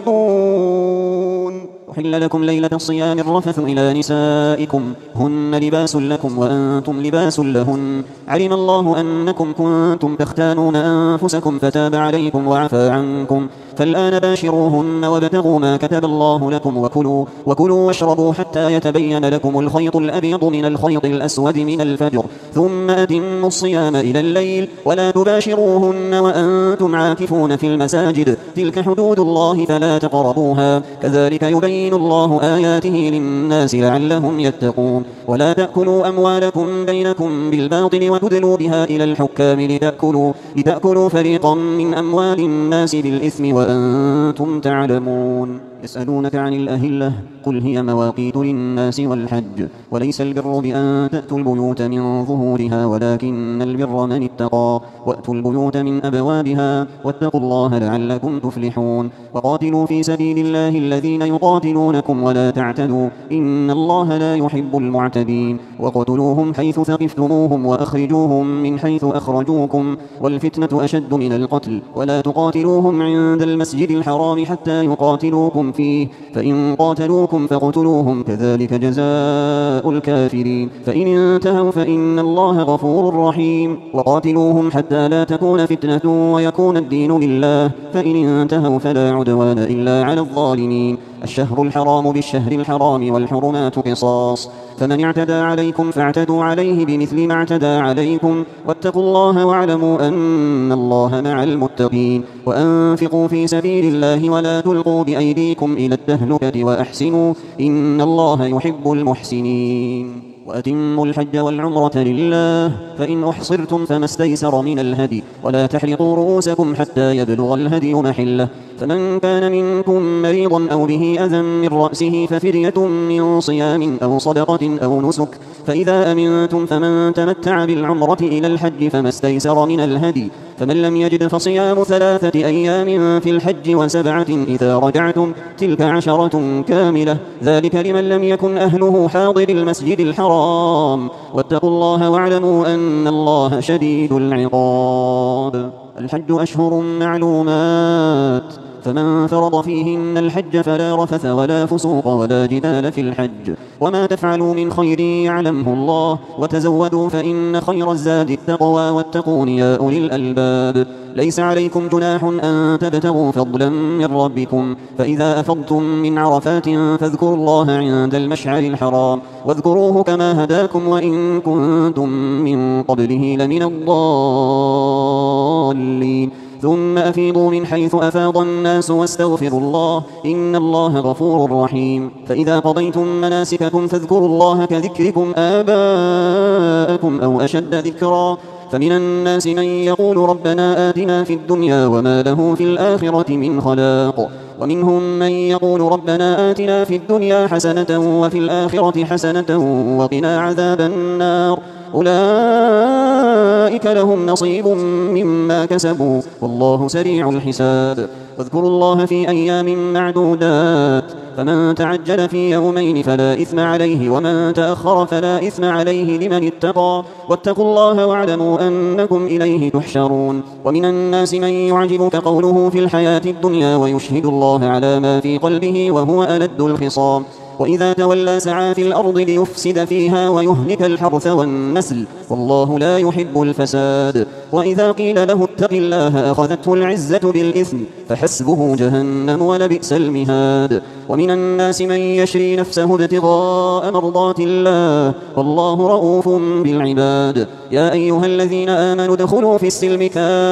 يرشدون أحل لكم ليلة الصيام الرفث إلى نسائكم هن لباس لكم وأنتم لباس لهن علم الله أنكم كنتم تختانون أنفسكم فتاب عليكم وعفى عنكم فالآن باشروهن وابتغوا ما كتب الله لكم وكلوا وكلوا واشربوا حتى يتبين لكم الخيط الأبيض من الخيط الأسود من الفجر ثم أتموا الصيام إلى الليل ولا تباشروهن وأنتم عاكفون في المساجد تلك حدود الله فلا تقربوها كذلك يبين الله آياته للناس لعلهم يتقون ولا تأكلوا أموالكم بينكم بالباطل وتدلوا بها إلى الحكام لتأكلوا, لتأكلوا فريقا من أموال الناس بالإثم وأنتم تعلمون يسألونك عن الأهلة قل هي مواقيت للناس والحج وليس البر بأن تأتوا البيوت من ظهورها ولكن البر من اتقى وأتوا البيوت من أبوابها واتقوا الله لعلكم تفلحون وقاتلوا في سبيل الله الذين يقاتلونكم ولا تعتدوا إن الله لا يحب المعتدين وقتلوهم حيث ثقفتموهم وأخرجوهم من حيث أخرجوكم والفتنة أشد من القتل ولا تقاتلوهم عند المسجد الحرام حتى يقاتلوكم فيه فإن قاتلوكم فاقتلوهم كذلك جزاء الكافرين فإن انتهوا فإن الله غفور رحيم وقاتلوهم حتى لا تكون فتنة ويكون الدين لله، فإن انتهوا فلا عدوان إلا على الظالمين. الشهر الحرام بالشهر الحرام والحرمات قصاص، فمن اعتدى عليكم فاعتدوا عليه بمثل ما اعتدى عليكم، واتقوا الله واعلموا أن الله مع المتقين. وأنفقوا في سبيل الله ولا تلقوا بأيديكم إلى التهلكة وأحسنوا إن الله يحب المحسنين. وأتموا الحج والعمرة لله، فإن أحصرتم فما استيسر من الهدي، ولا تحلقوا رؤوسكم حتى يبلغ الهدي محله، فمن كان منكم مريضا أو به أذى من رأسه ففدية من صيام أو صدقة أو نسك، فإذا أمنتم فمن تمتع بالعمرة إلى الحج فما استيسر من الهدي، فمن لم يجد فصيام ثلاثة أيام في الحج وسبعة إذا رجعتم، تلك عشرة كاملة، ذلك لمن لم يكن أهله حاضر المسجد الحرام. واتقوا الله واعلموا أن الله شديد العقاب. الحج أشهر معلومات، فمن فرض فيهن الحج فلا رفث ولا فسوق ولا جدال في الحج، وما تفعلوا من خير يعلمه الله، وتزودوا فإن خير الزاد التقوى واتقون يا أولي الألباب. ليس عليكم جناح أن تبتغوا فضلا من ربكم، فإذا أفضتم من عرفات فاذكروا الله عند المشعر الحرام، واذكروه كما هداكم وإن كنتم من قبله لمن الضالين. ثم أفيضوا من حيث أفاض الناس واستغفروا الله إن الله غفور رحيم. فإذا قضيتم مناسككم فاذكروا الله كذكركم آباءكم أو أشد ذكرا، فمن الناس من يقول ربنا آتنا في الدنيا وما له في الآخرة من خلاق، ومنهم من يقول ربنا آتنا في الدنيا حسنة وفي الآخرة حسنة وقنا عذاب النار، أولئك لهم نصيب مما كسبوا والله سريع الحساب. واذكروا الله في أيام معدودات، فمن تعجل في يومين فلا إثم عليه ومن تأخر فلا إثم عليه لمن اتقى، واتقوا الله واعلموا أنكم إليه تحشرون. ومن الناس من يعجبك قوله في الحياة الدنيا ويشهد الله على ما في قلبه وهو ألد الخصام، وإذا تولى سعى في الأرض ليفسد فيها ويهلك الحرث والنسل والله لا يحب الفساد. وإذا قيل له اتق الله أخذته العزة بالإثم فحسبه جهنم ولبئس المهاد. ومن الناس من يشري نفسه ابتغاء مرضات الله والله رؤوف بالعباد. يا أيها الذين آمنوا ادخلوا في السلم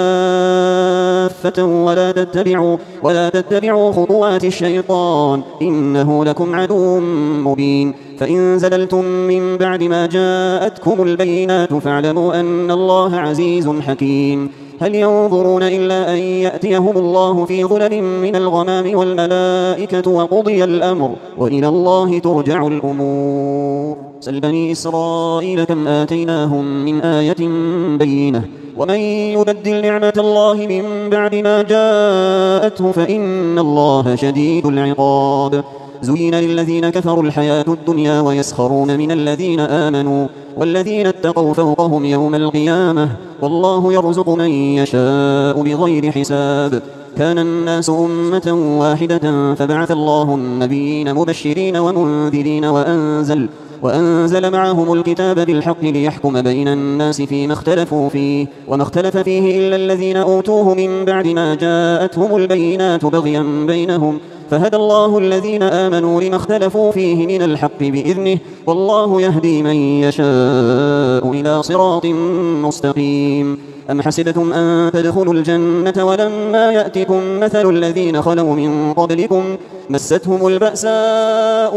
كافة ولا تتبعوا, ولا تتبعوا خطوات الشيطان إنه لكم عدو مبين. فإن زللتم من بعد ما جاءتكم البينات فاعلموا أن الله عزيز حكيم. هل ينظرون إلا أن يأتيهم الله في ظلل من الغمام والملائكة وقضي الأمر وإلى الله ترجع الأمور. سل بني إسرائيل كم آتيناهم من آية بينة ومن يبدل نعمة الله من بعد ما جاءته فإن الله شديد العقاب. زين للذين كفروا الحياة الدنيا ويسخرون من الذين آمنوا والذين اتقوا فوقهم يوم القيامة والله يرزق من يشاء بغير حساب. كان الناس أمة واحدة فبعث الله النبيين مبشرين ومنذرين وأنزل وأنزل معهم الكتاب بالحق ليحكم بين الناس فيما اختلفوا فيه وما اختلف فيه إلا الذين أوتوه من بعد ما جاءتهم البينات بغيا بينهم فهدى الله الذين آمنوا لما اختلفوا فيه من الحق بإذنه والله يهدي من يشاء إلى صراط مستقيم. أم حسبتم أن تدخلوا الجنة ولما يأتكم مثل الذين خلوا من قبلكم مستهم البأساء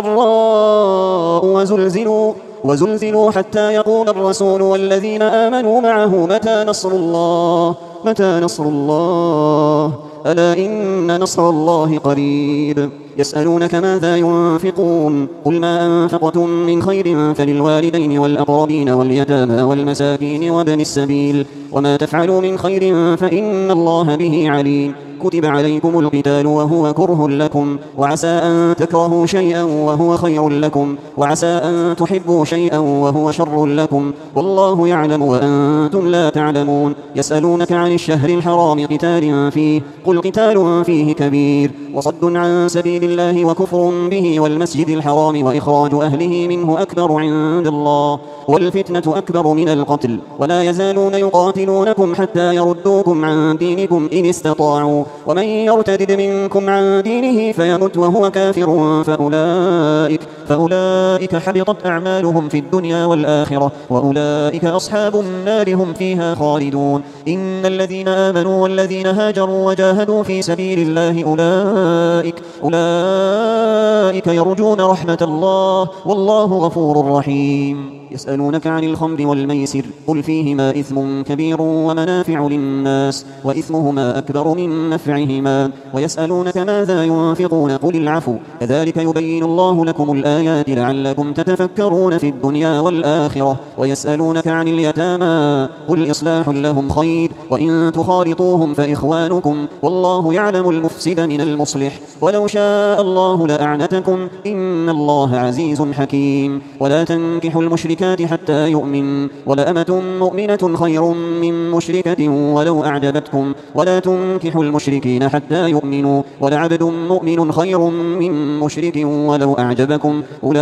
والضراء وزلزلوا, وزلزلوا حتى يقول الرسول والذين آمنوا معه متى نصر الله متى نصر الله ألا إن نصر الله قريب. يسألونك ماذا ينفقون قل ما أنفقتم من خير فللوالدين والأقربين واليتامى والمساكين وابن السبيل وما تفعلوا من خير فإن الله به عليم. كتب عليكم القتال وهو كره لكم وعسى أن تكرهوا شيئا وهو خير لكم وعسى أن تحبوا شيئا وهو شر لكم والله يعلم وأنتم لا تعلمون. يسألونك عن الشهر الحرام قتال فيه قل قتال فيه كبير وصد عن سبيل الله وكفر به والمسجد الحرام وإخراج أهله منه أكبر عند الله والفتنة أكبر من القتل ولا يزالون يقاتلونكم حتى يردوكم عن دينكم إن استطاعوا ومن يرتد منكم عن دينه فيمت وهو كافر فأولئك, فأولئك حبطت أعمالهم في الدنيا والآخرة وأولئك أصحاب النار هم فيها خالدون. إن الذين آمنوا والذين هاجروا وجاهدوا في سبيل الله أولئك, أولئك يرجون رحمة الله والله غفور رحيم. يسألونك عن الخمر والميسر قل فيهما إثم كبير ومنافع للناس وإثمهما أكبر من نفعهما ويسألونك ماذا ينفقون قل العفو كذلك يبين الله لكم الآيات لعلكم تتفكرون في الدنيا والآخرة. ويسألونك عن اليتامى قل إصلاح لهم خير وإن تخالطوهم فإخوانكم والله يعلم المفسد من المصلح ولو شاء الله لأعنتكم إن الله عزيز حكيم. ولا تنكحوا المشركين حتى يؤمن ولأمة مؤمنة خير من مشركة ولو أعجبتكم ولا تنكحوا المشركين حتى يؤمنوا ولعبد مؤمن خير من مشرك ولو أعجبكم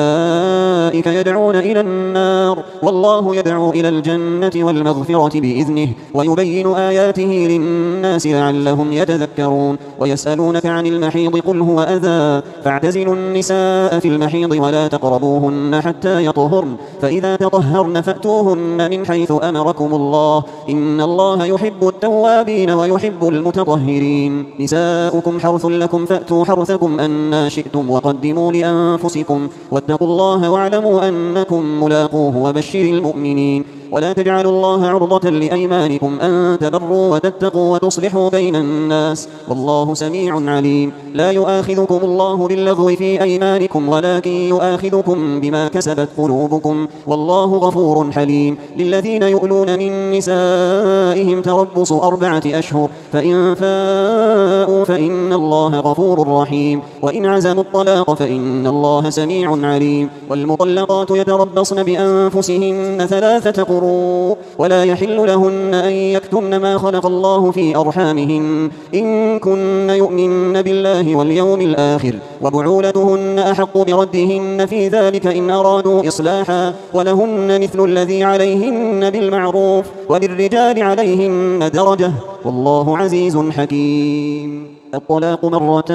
أولئك يدعون إلى النار والله يدعو إلى الجنة والمغفرة بإذنه ويبين آياته للناس لعلهم يتذكرون. ويسألونك عن المحيض قل هو أذى فاعتزلوا النساء في المحيض ولا تقربوهن حتى يطهرن فإذا تطهرن فأتوهن من حيث أمركم الله إن الله يحب التوابين ويحب المتطهرين. نساؤكم حرث لكم فأتوا حرثكم أن شئتم وقدموا لأنفسكم واتقوا الله واعلموا أنكم ملاقوه وبشر المؤمنين. ولا تجعلوا الله عرضة لأيمانكم أن تبروا وتتقوا وتصلحوا بين الناس والله سميع عليم. لا يؤاخذكم الله باللغو في أيمانكم ولكن يؤاخذكم بما كسبت قلوبكم والله غفور حليم. للذين يؤلون من نسائهم تربص أربعة أشهر فإن فاءوا فإن الله غفور رحيم وإن عزموا الطلاق فإن الله سميع عليم. والمطلقات يتربصن بأنفسهن ثلاثة قرون ولا يحل لهن أن يكتمن ما خلق الله في أرحامهن إن كن يؤمن بالله واليوم الآخر وبعولتهن أحق بردهن في ذلك إن أرادوا إصلاحا ولهن مثل الذي عليهن بالمعروف وللرجال عليهن درجة والله عزيز حكيم. الطلاق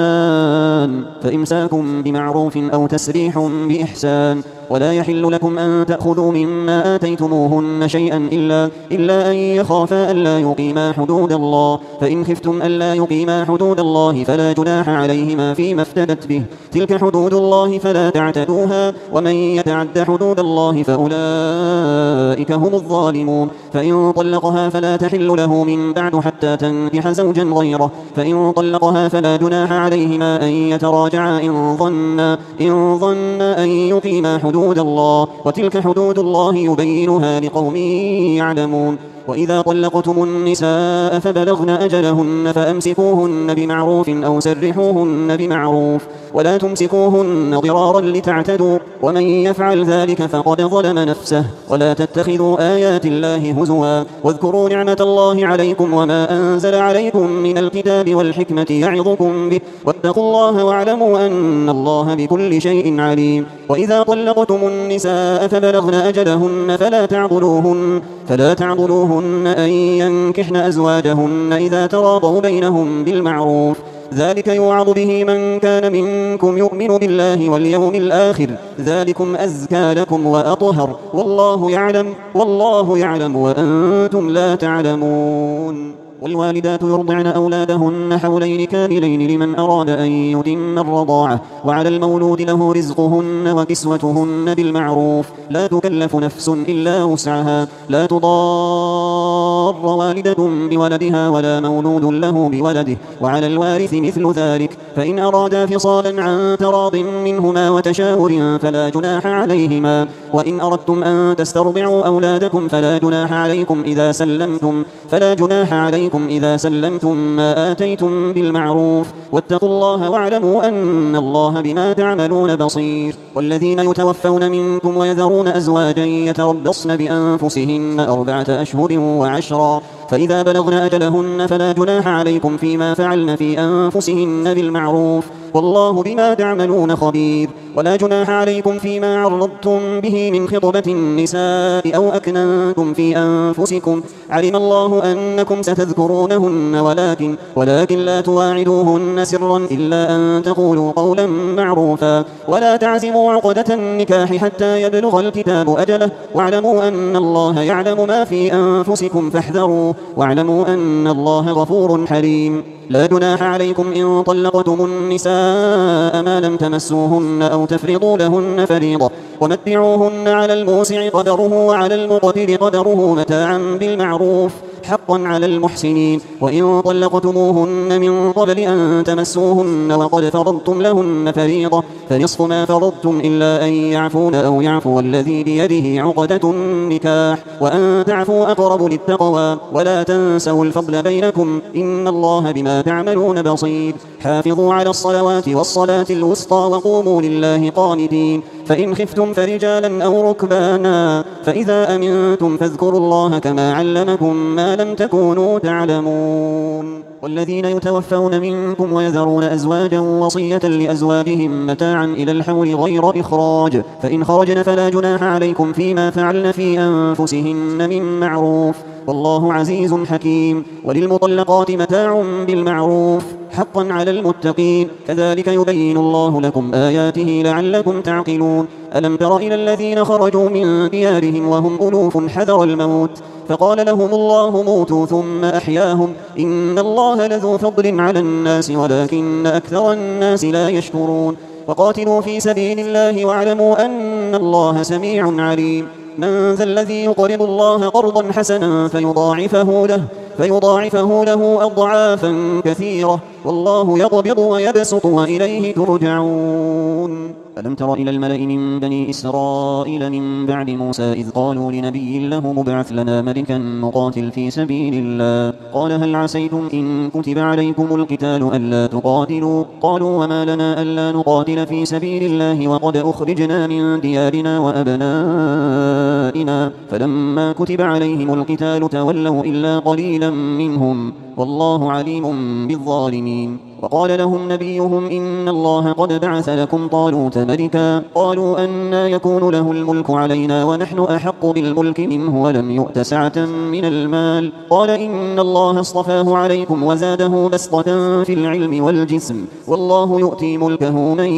مرتان فإمساكم بمعروف أو تسريح بإحسان ولا يحل لكم أن تأخذوا مما آتيتموهن شيئا إلا, إلا أن يخافا ألا يقيما حدود الله فإن خفتم ألا يقيما حدود الله فلا جناح عليهما فيما افتدت به تلك حدود الله فلا تعتدوها ومن يتعد حدود الله فأولئك هم الظالمون. فإن طلقها فلا تحل له من بعد حتى تنكح زوجا غيره فإن طلقها فلا جناح عليهما أن يتراجعا إن ظنا, إن ظنا أن يقيما حدود الله وتلك حدود الله يبينها لقوم يعلمون. وإذا طلقتم النساء فبلغن أجلهن فأمسكوهن بمعروف أو سرحوهن بمعروف ولا تمسكوهن ضرارا لتعتدوا ومن يفعل ذلك فقد ظلم نفسه. ولا تتخذوا آيات الله هزوا واذكروا نعمة الله عليكم وما أنزل عليكم من الكتاب والحكمة يعظكم به واتقوا الله واعلموا أن الله بكل شيء عليم. وإذا طلقتم النساء فبلغن أجلهن فلا تعضلوهن, فلا تعضلوهن أن ينكحن أزواجهن إذا تراضوا بينهم بالمعروف ذلك يوعظ به من كان منكم يؤمن بالله واليوم الآخر ذلكم أزكى لكم وأطهر والله يعلم, والله يعلم وأنتم لا تعلمون. والوالدات يرضعن أولادهن حولين كاملين لمن أراد أن يتم الرضاعة وعلى المولود له رزقهن وكسوتهن بالمعروف لا تكلف نفس إلا وسعها لا تضار والدة بولدها ولا مولود له بولده وعلى الوارث مثل ذلك فإن أرادا فصالا عن تراض منهما وتشاور فلا جناح عليهما. وإن أردتم أن تسترضعوا أولادكم فلا جناح عليكم إذا سلمتم فلا جناح عليكم إذا سلمتم ما آتيتم بالمعروف واتقوا الله واعلموا أن الله بما تعملون بصير. والذين يتوفون منكم ويذرون أزواجا يتربصن بأنفسهن أربعة أشهر وعشرا فإذا بلغن أجلهن فلا جناح عليكم فيما فعلن في أنفسهن بالمعروف والله بما تعملون خبير. ولا جناح عليكم فيما عرضتم به من خطبة النساء أو أكننتم في أنفسكم علم الله أنكم ستذكرونهن ولكن, ولكن لا تواعدوهن سرا إلا أن تقولوا قولا معروفا. ولا تعزموا عقدة النكاح حتى يبلغ الكتاب أجله واعلموا أن الله يعلم ما في أنفسكم فاحذروا واعلموا أن الله غفور حليم. لا جناح عليكم إن طلقتم النساء ما لم تمسوهن أو تفرضوا لهن فريضة ومتعوهن على الموسع قدره وعلى المقتر قدره متاعا بالمعروف حقا على المحسنين. وإن طلقتموهن من قبل أن تمسوهن وقد فرضتم لهن فريضة فنصف ما فرضتم إلا أن يعفون أو يعفو الذي بيده عقدة النكاح وأن تعفوا أقرب للتقوى. ولا تنسوا الفضل بينكم إن الله بما تعملون بصير. حافظوا على الصلوات والصلاة الوسطى وقوموا لله قانتين. فإن خفتم فرجالا أو ركبانا فإذا أمنتم فاذكروا الله كما علمكم ما لم تكونوا تعلمون. والذين يتوفون منكم ويذرون أزواجا وصية لأزواجهم متاعا إلى الحول غير إخراج فإن خرجن فلا جناح عليكم فيما فعلن في أنفسهن من معروف والله عزيز حكيم. وللمطلقات متاع بالمعروف حقا على المتقين كذلك يبين الله لكم آياته لعلكم تعقلون. ألم تر إلى الذين خرجوا من ديارهم وهم ألوف حذر الموت فقال لهم الله موتوا ثم أحياهم إن الله لذو فضل على الناس ولكن أكثر الناس لا يشكرون. وقاتلوا في سبيل الله واعلموا أن الله سميع عليم. من ذا الذي يقرض الله قرضا حسنا فيضاعفه له, فيضاعفه له أضعافا كثيرة والله يقبض ويبسط وإليه ترجعون. ألم تر إلى الملأ من بني إسرائيل من بعد موسى إذ قالوا لنبي له مبعث لنا ملكا نقاتل في سبيل الله قال هل عسيتم إن كتب عليكم القتال ألا تقاتلوا قالوا وما لنا ألا نقاتل في سبيل الله وقد أخرجنا من ديارنا وأبنائنا فلما كتب عليهم القتال تولوا إلا قليلا منهم والله عليم بالظالمين. وقال لهم نبيهم إن الله قد بعث لكم طالوت ملكا قالوا أنى يكون له الملك علينا ونحن أحق بالملك منه ولم يؤت سعة من المال قال إن الله اصطفاه عليكم وزاده بسطة في العلم والجسم والله يؤتي ملكه من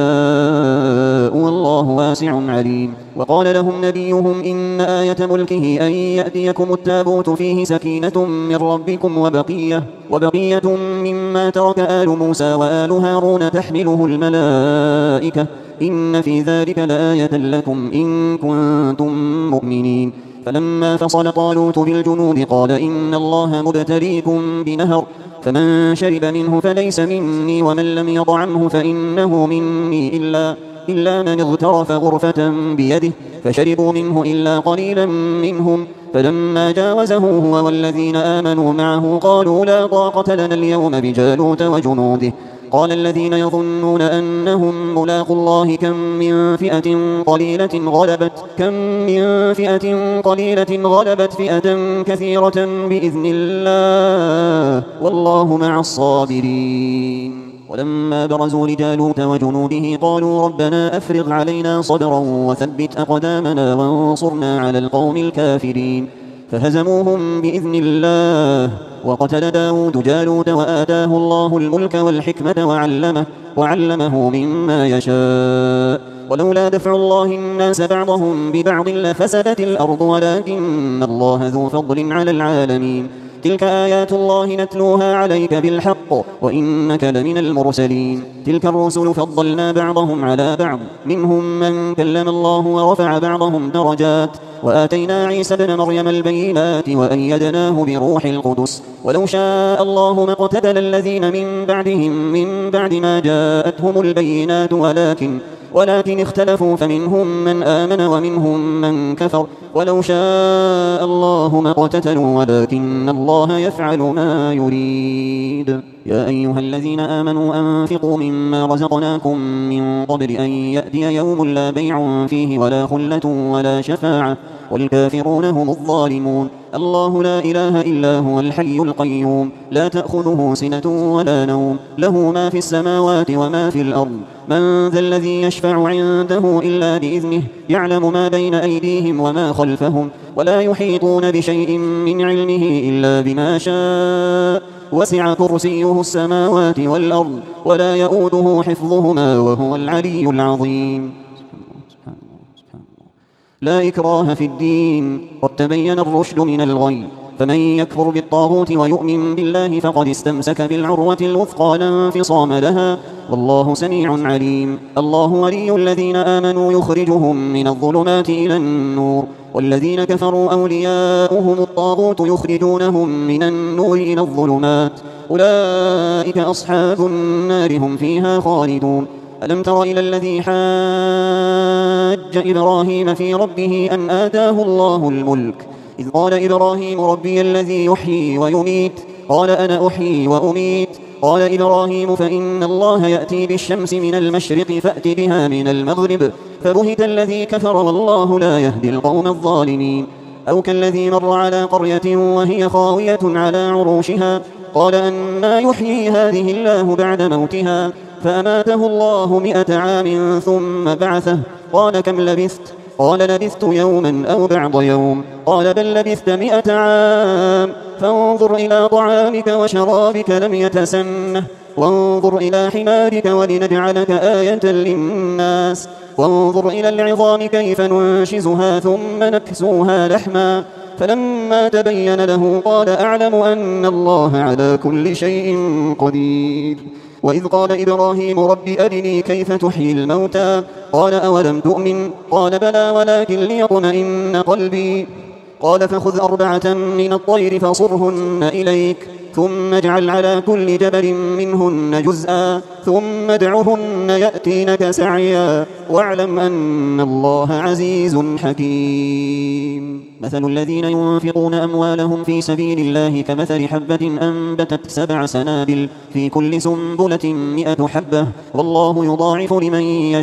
يشاء والله واسع عليم. وقال لهم نبيهم إن آية ملكه أن يأتيكم التابوت فيه سكينة من ربكم وبقية, وبقية مما ترك آل موسى وآل هارون تحمله الملائكة إن في ذلك لآية لكم إن كنتم مؤمنين. فلما فصل طالوت بالجنود قال إن الله مبتليكم بنهر فمن شرب منه فليس مني ومن لم يطعمه فإنه مني إلا إلا من اغترف غرفة بيده فشربوا منه إلا قليلا منهم فلما جاوزه هو والذين آمنوا معه قالوا لا طاقة لنا اليوم بجالوت وجنوده قال الذين يظنون أنهم ملاقوا الله كم من فئة قليلة غلبت كم من فئة قليلة غلبت فئة كثيرة بإذن الله والله مع الصابرين. ولما برزوا لجالوت وجنوده قالوا ربنا أفرغ علينا صبرا وثبت أقدامنا وانصرنا على القوم الكافرين فهزموهم بإذن الله. وقتل داود جالوت وآتاه الله الملك والحكمة وعلمه, وعلمه مما يشاء ولولا دفع الله الناس بعضهم ببعض لفسدت الأرض ولكن الله ذو فضل على العالمين. تلك آيات الله نتلوها عليك بالحق وإنك لمن المرسلين. تلك الرسل فضلنا بعضهم على بعض منهم من كلم الله ورفع بعضهم درجات وآتينا عيسى ابن مريم البينات وأيدناه بروح القدس ولو شاء الله ما اقتتل الذين من بعدهم من بعد ما جاءتهم البينات ولكن ولكن اختلفوا فمنهم من آمن ومنهم من كفر ولو شاء الله ما اقتتلوا ولكن الله يفعل ما يريد. يا أيها الذين آمنوا أنفقوا مما رزقناكم من قبل أن يأتي يوم لا بيع فيه ولا خلة ولا شفاعة والكافرون هم الظالمون. الله لا إله إلا هو الحي القيوم لا تأخذه سنة ولا نوم، له ما في السماوات وما في الأرض. من ذا الذي يشفع عنده إلا بإذنه، يعلم ما بين أيديهم وما خلفهم، ولا يحيطون بشيء من علمه إلا بما شاء. وسع كرسيه السماوات والأرض ولا يؤوده حفظهما وهو العلي العظيم. لا إكراه في الدين، قد تبين الرشد من الغي، فمن يكفر بالطاغوت ويؤمن بالله فقد استمسك بالعروة الوثقى لا انفصام لها، والله سميع عليم. الله ولي الذين آمنوا يخرجهم من الظلمات إلى النور، والذين كفروا أولياؤهم الطاغوت يخرجونهم من النور إلى الظلمات، أولئك أصحاب النار هم فيها خالدون. ألم تر إلى الذي حاج إبراهيم في ربه أن آتاه الله الملك، إذ قال إبراهيم ربي الذي يحيي ويميت، قال أنا أحيي وأميت. قال إبراهيم فإن الله يأتي بالشمس من المشرق فأت بها من المغرب، فبهت الذي كفر والله لا يهدي القوم الظالمين. أو كالذي مر على قرية وهي خاوية على عروشها، قال أنى يحيي هذه الله بعد موتها، فأماته الله مئة عام ثم بعثه، قال كم لبثت؟ قال لبثت يوما أو بعض يوم، قال بل لبثت مئة عام، فانظر إلى طعامك وشرابك لم يتسنه، وانظر إلى حمارك ولنجعلك آية للناس، وانظر إلى العظام كيف ننشزها ثم نكسوها لحما، فلما تبين له قال أعلم أن الله على كل شيء قدير. وإذ قال إبراهيم رب أرني كيف تحيي الموتى، قال أولم تؤمن؟ قال بلى ولكن ليطمئن قلبي. قال فخذ أربعة من الطير فصرهن إليك، ثم اجعل على كل جبل منهن جزءا، ثم ادعهن يأتينك سعيا، واعلم أن الله عزيز حكيم. مثل الذين ينفقون أموالهم في سبيل الله كمثل حبة أنبتت سبع سنابل في كل سنبلة مئة حبة، والله يضاعف لمن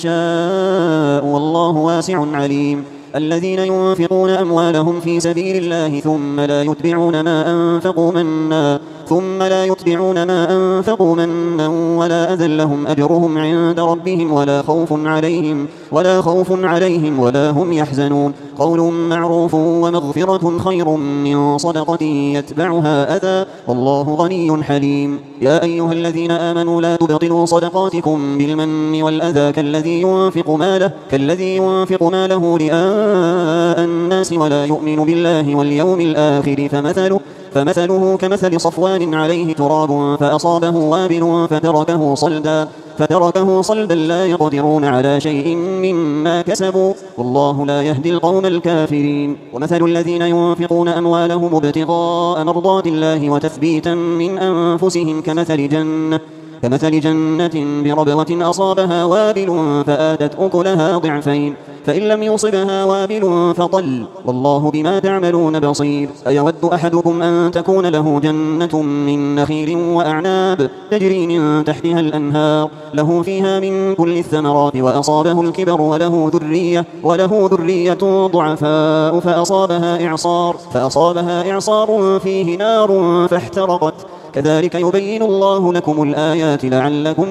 يشاء والله واسع عليم. الذين ينفقون أموالهم في سبيل الله ثم لا يتبعون ما أنفقوا منا ثم لا يتبعون ما أنفقوا منا ولا أذى لهم أجرهم عند ربهم ولا خوف عليهم ولا خوف عليهم ولا هم يحزنون. قول معروف ومغفرة خير من صدقة يتبعها أذى، والله غني حليم. يا أيها الذين آمنوا لا تبطلوا صدقاتكم بالمن والأذى كالذي ينفق ماله كالذي ينفق ماله رئاء الناس ولا يؤمن بالله واليوم الآخر، فمثله فمثله كمثل صفوان عليه تراب فأصابه وابل فتركه صلدا فتركه صلدا لا يقدرون على شيء مما كسبوا، والله لا يهدي القوم الكافرين. ومثل الذين ينفقون أموالهم ابتغاء مرضات الله وتثبيتا من أنفسهم كمثل جنة كمثل جنة بربوة أصابها وابل فآتت أكلها ضعفين، فإن لم يصبها وابل فطل، والله بما تعملون بصير. أيود أحدكم أن تكون له جنة من نخيل وأعناب تجري من تحتها الأنهار له فيها من كل الثمرات وأصابه الكبر وله ذرية وله ذرية ضعفاء فأصابها إعصار فأصابها إعصار فيه نار فاحترقت، كذلك يبين الله لكم الآيات لعلكم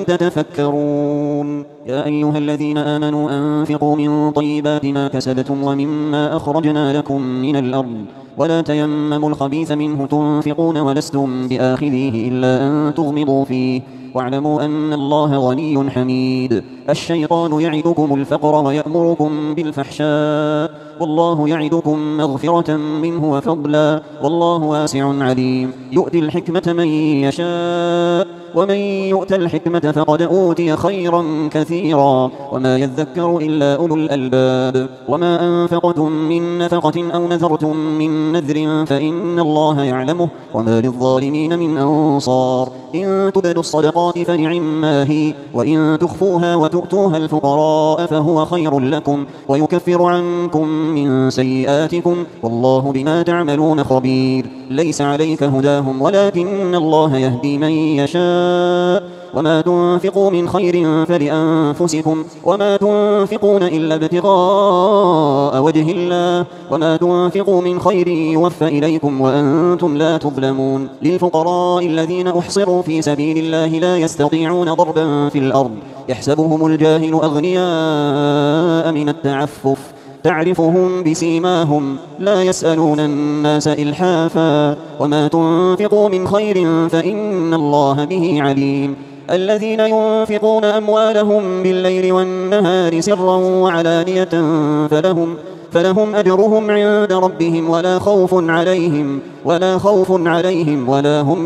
تتفكرون. يا أيها الذين آمنوا أنفقوا من طيبات ما كسبتم ومما أخرجنا لكم من الأرض، ولا تيمموا الخبيث منه تنفقون ولستم بآخذيه إلا أن تغمضوا فيه، واعلموا أن الله غني حميد. الشيطان يعدكم الفقر ويأمركم بالفحشاء، والله يعدكم مغفرة منه وفضلا، والله واسع عليم. يؤتي الحكمة من يشاء، ومن يؤت الحكمة فقد أوتي خيرا كثيرا، وما يذكر إلا أولو الألباب. وما أنفقتم من نفقة أو نذرتم من نذر فإن الله يعلمه، وما للظالمين من أنصار. إن تبدوا الصدقات فنعما هي، وإن تخفوها وتؤتوها الفقراء فهو خير لكم، ويكفر عنكم من سيئاتكم، والله بما تعملون خبير. ليس عليك هداهم ولكن الله يهدي من يشاء، وما تنفقوا من خير فلأنفسكم وما تنفقون إلا ابتغاء وجه الله وما تنفقوا من خير يوفى إليكم وأنتم لا تظلمون للفقراء الذين أحصروا في سبيل الله لا يستطيعون ضربا في الأرض يحسبهم الجاهل أغنياء من التعفف تعرفهم بسيماهم لا يسألون الناس إلحافا وما تنفقوا من خير فإن الله به عليم الذين ينفقون أموالهم بالليل والنهار سرا وعلانية فلهم فلهم أجرهم عند ربهم ولا خوف عليهم ولا خوف عليهم ولا هم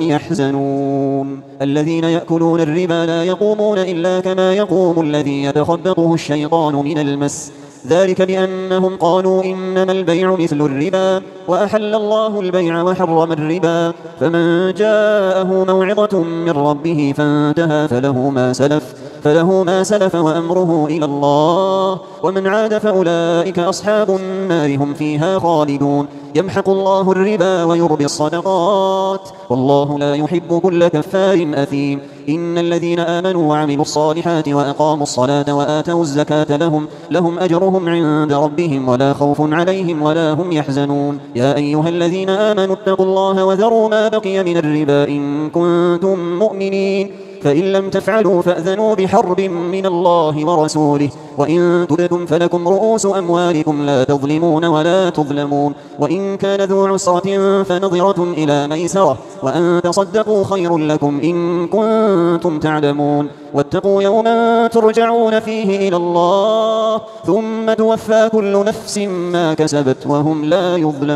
يحزنون الذين يأكلون الربا لا يقومون إلا كما يقوم الذي يتخبطه الشيطان من المس ذلك بأنهم قالوا إنما البيع مثل الربا وأحل الله البيع وحرم الربا فمن جاءه موعظة من ربه فانتهى فله ما سلف فله ما سلف وأمره إلى الله ومن عاد فأولئك أصحاب النار هم فيها خالدون يمحق الله الربا ويربي الصدقات والله لا يحب كل كفار أثيم إن الذين آمنوا وعملوا الصالحات وأقاموا الصلاة وآتوا الزكاة لهم لهم أجرهم عند ربهم ولا خوف عليهم ولا هم يحزنون يا أيها الذين آمنوا اتقوا الله وذروا ما بقي من الربا إن كنتم مؤمنين فإن لم تفعلوا فأذنوا بحرب من الله ورسوله وإن تبتم فلكم رؤوس أموالكم لا تظلمون ولا تظلمون وإن كان ذو عسرة فنظرة إلى ميسرة وأن تصدقوا خير لكم إن كنتم تعلمون واتقوا يوما ترجعون فيه إلى الله ثم توفى كل نفس ما كسبت وهم لا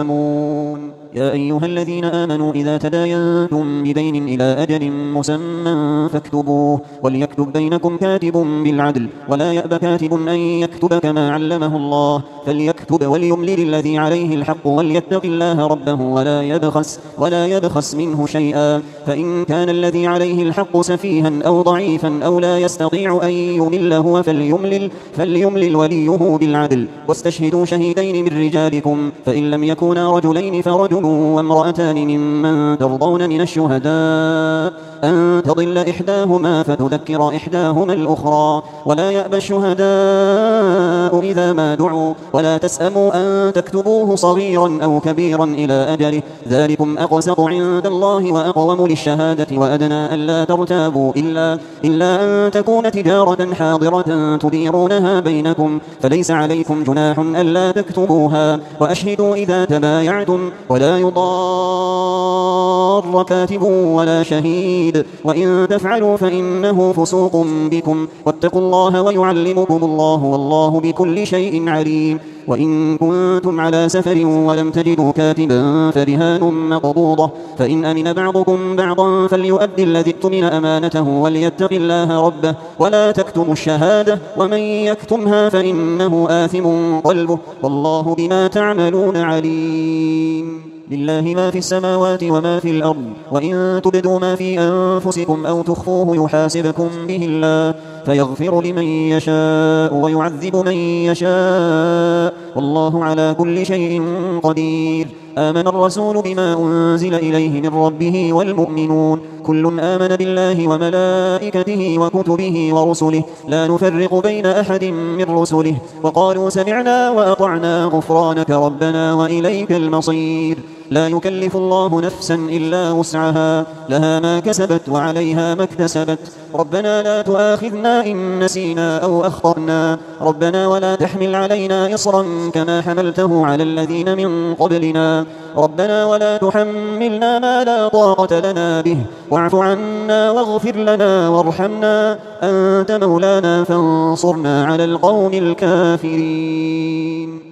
يظلمون يا أيها الذين آمنوا إذا تداينتم بدين إلى أجل مسمى فاكتبوه وليكتب بينكم كاتب بالعدل ولا يأب كاتب أن يكتب كما علمه الله فليكتب وليملل الذي عليه الحق وليتق الله ربه ولا يبخس ولا يبخس منه شيئا فإن كان الذي عليه الحق سفيها أو ضعيفا أو لا يستطيع أن يمل هو فليملل فليملل وليه بالعدل واستشهدوا شهيدين من رجالكم فإن لم يكونا رجلين فرجل وامرأتان ممن ترضون من الشهداء أن تضل إحداهما فتذكر إحداهما الأخرى ولا يأبى الشهداء إذا ما دعوا ولا تسأموا أن تكتبوه صغيرا أو كبيرا إلى أجله ذلكم أقسط عند الله وأقوم للشهادة وأدنى ألا ترتابوا إلا, إلا أن تكون تجارة حاضرة تديرونها بينكم فليس عليكم جناح ألا تكتبوها وأشهدوا إذا تبايعتم ولا يضار كاتب ولا شهيد وإن تفعلوا فإنه فسوق بكم واتقوا الله ويعلمكم الله والله بكل شيء عليم وإن كنتم على سفر ولم تجدوا كاتبا فرهان مقبوضة فإن أمن بعضكم بعضا فليؤدي الذي اؤتمن أمانته وليتق الله ربه ولا تكتموا الشهادة ومن يكتمها فإنه آثم قلبه والله بما تعملون عليم لله ما في السماوات وما في الأرض وإن تبدوا ما في أنفسكم أو تخفوه يحاسبكم به الله فيغفر لمن يشاء ويعذب من يشاء والله على كل شيء قدير آمن الرسول بما أنزل إليه من ربه والمؤمنون كل آمن بالله وملائكته وكتبه ورسله لا نفرق بين أحد من رسله وقالوا سمعنا وأطعنا غفرانك ربنا وإليك المصير لا يكلف الله نفسا إلا وسعها لها ما كسبت وعليها ما اكتسبت ربنا لا تؤاخذنا إن نسينا أو أخطأنا ربنا ولا تحمل علينا إصرا كما حملته على الذين من قبلنا ربنا ولا تحملنا ما لا طاقة لنا به واعف عنا واغفر لنا وارحمنا أنت مولانا فانصرنا على القوم الكافرين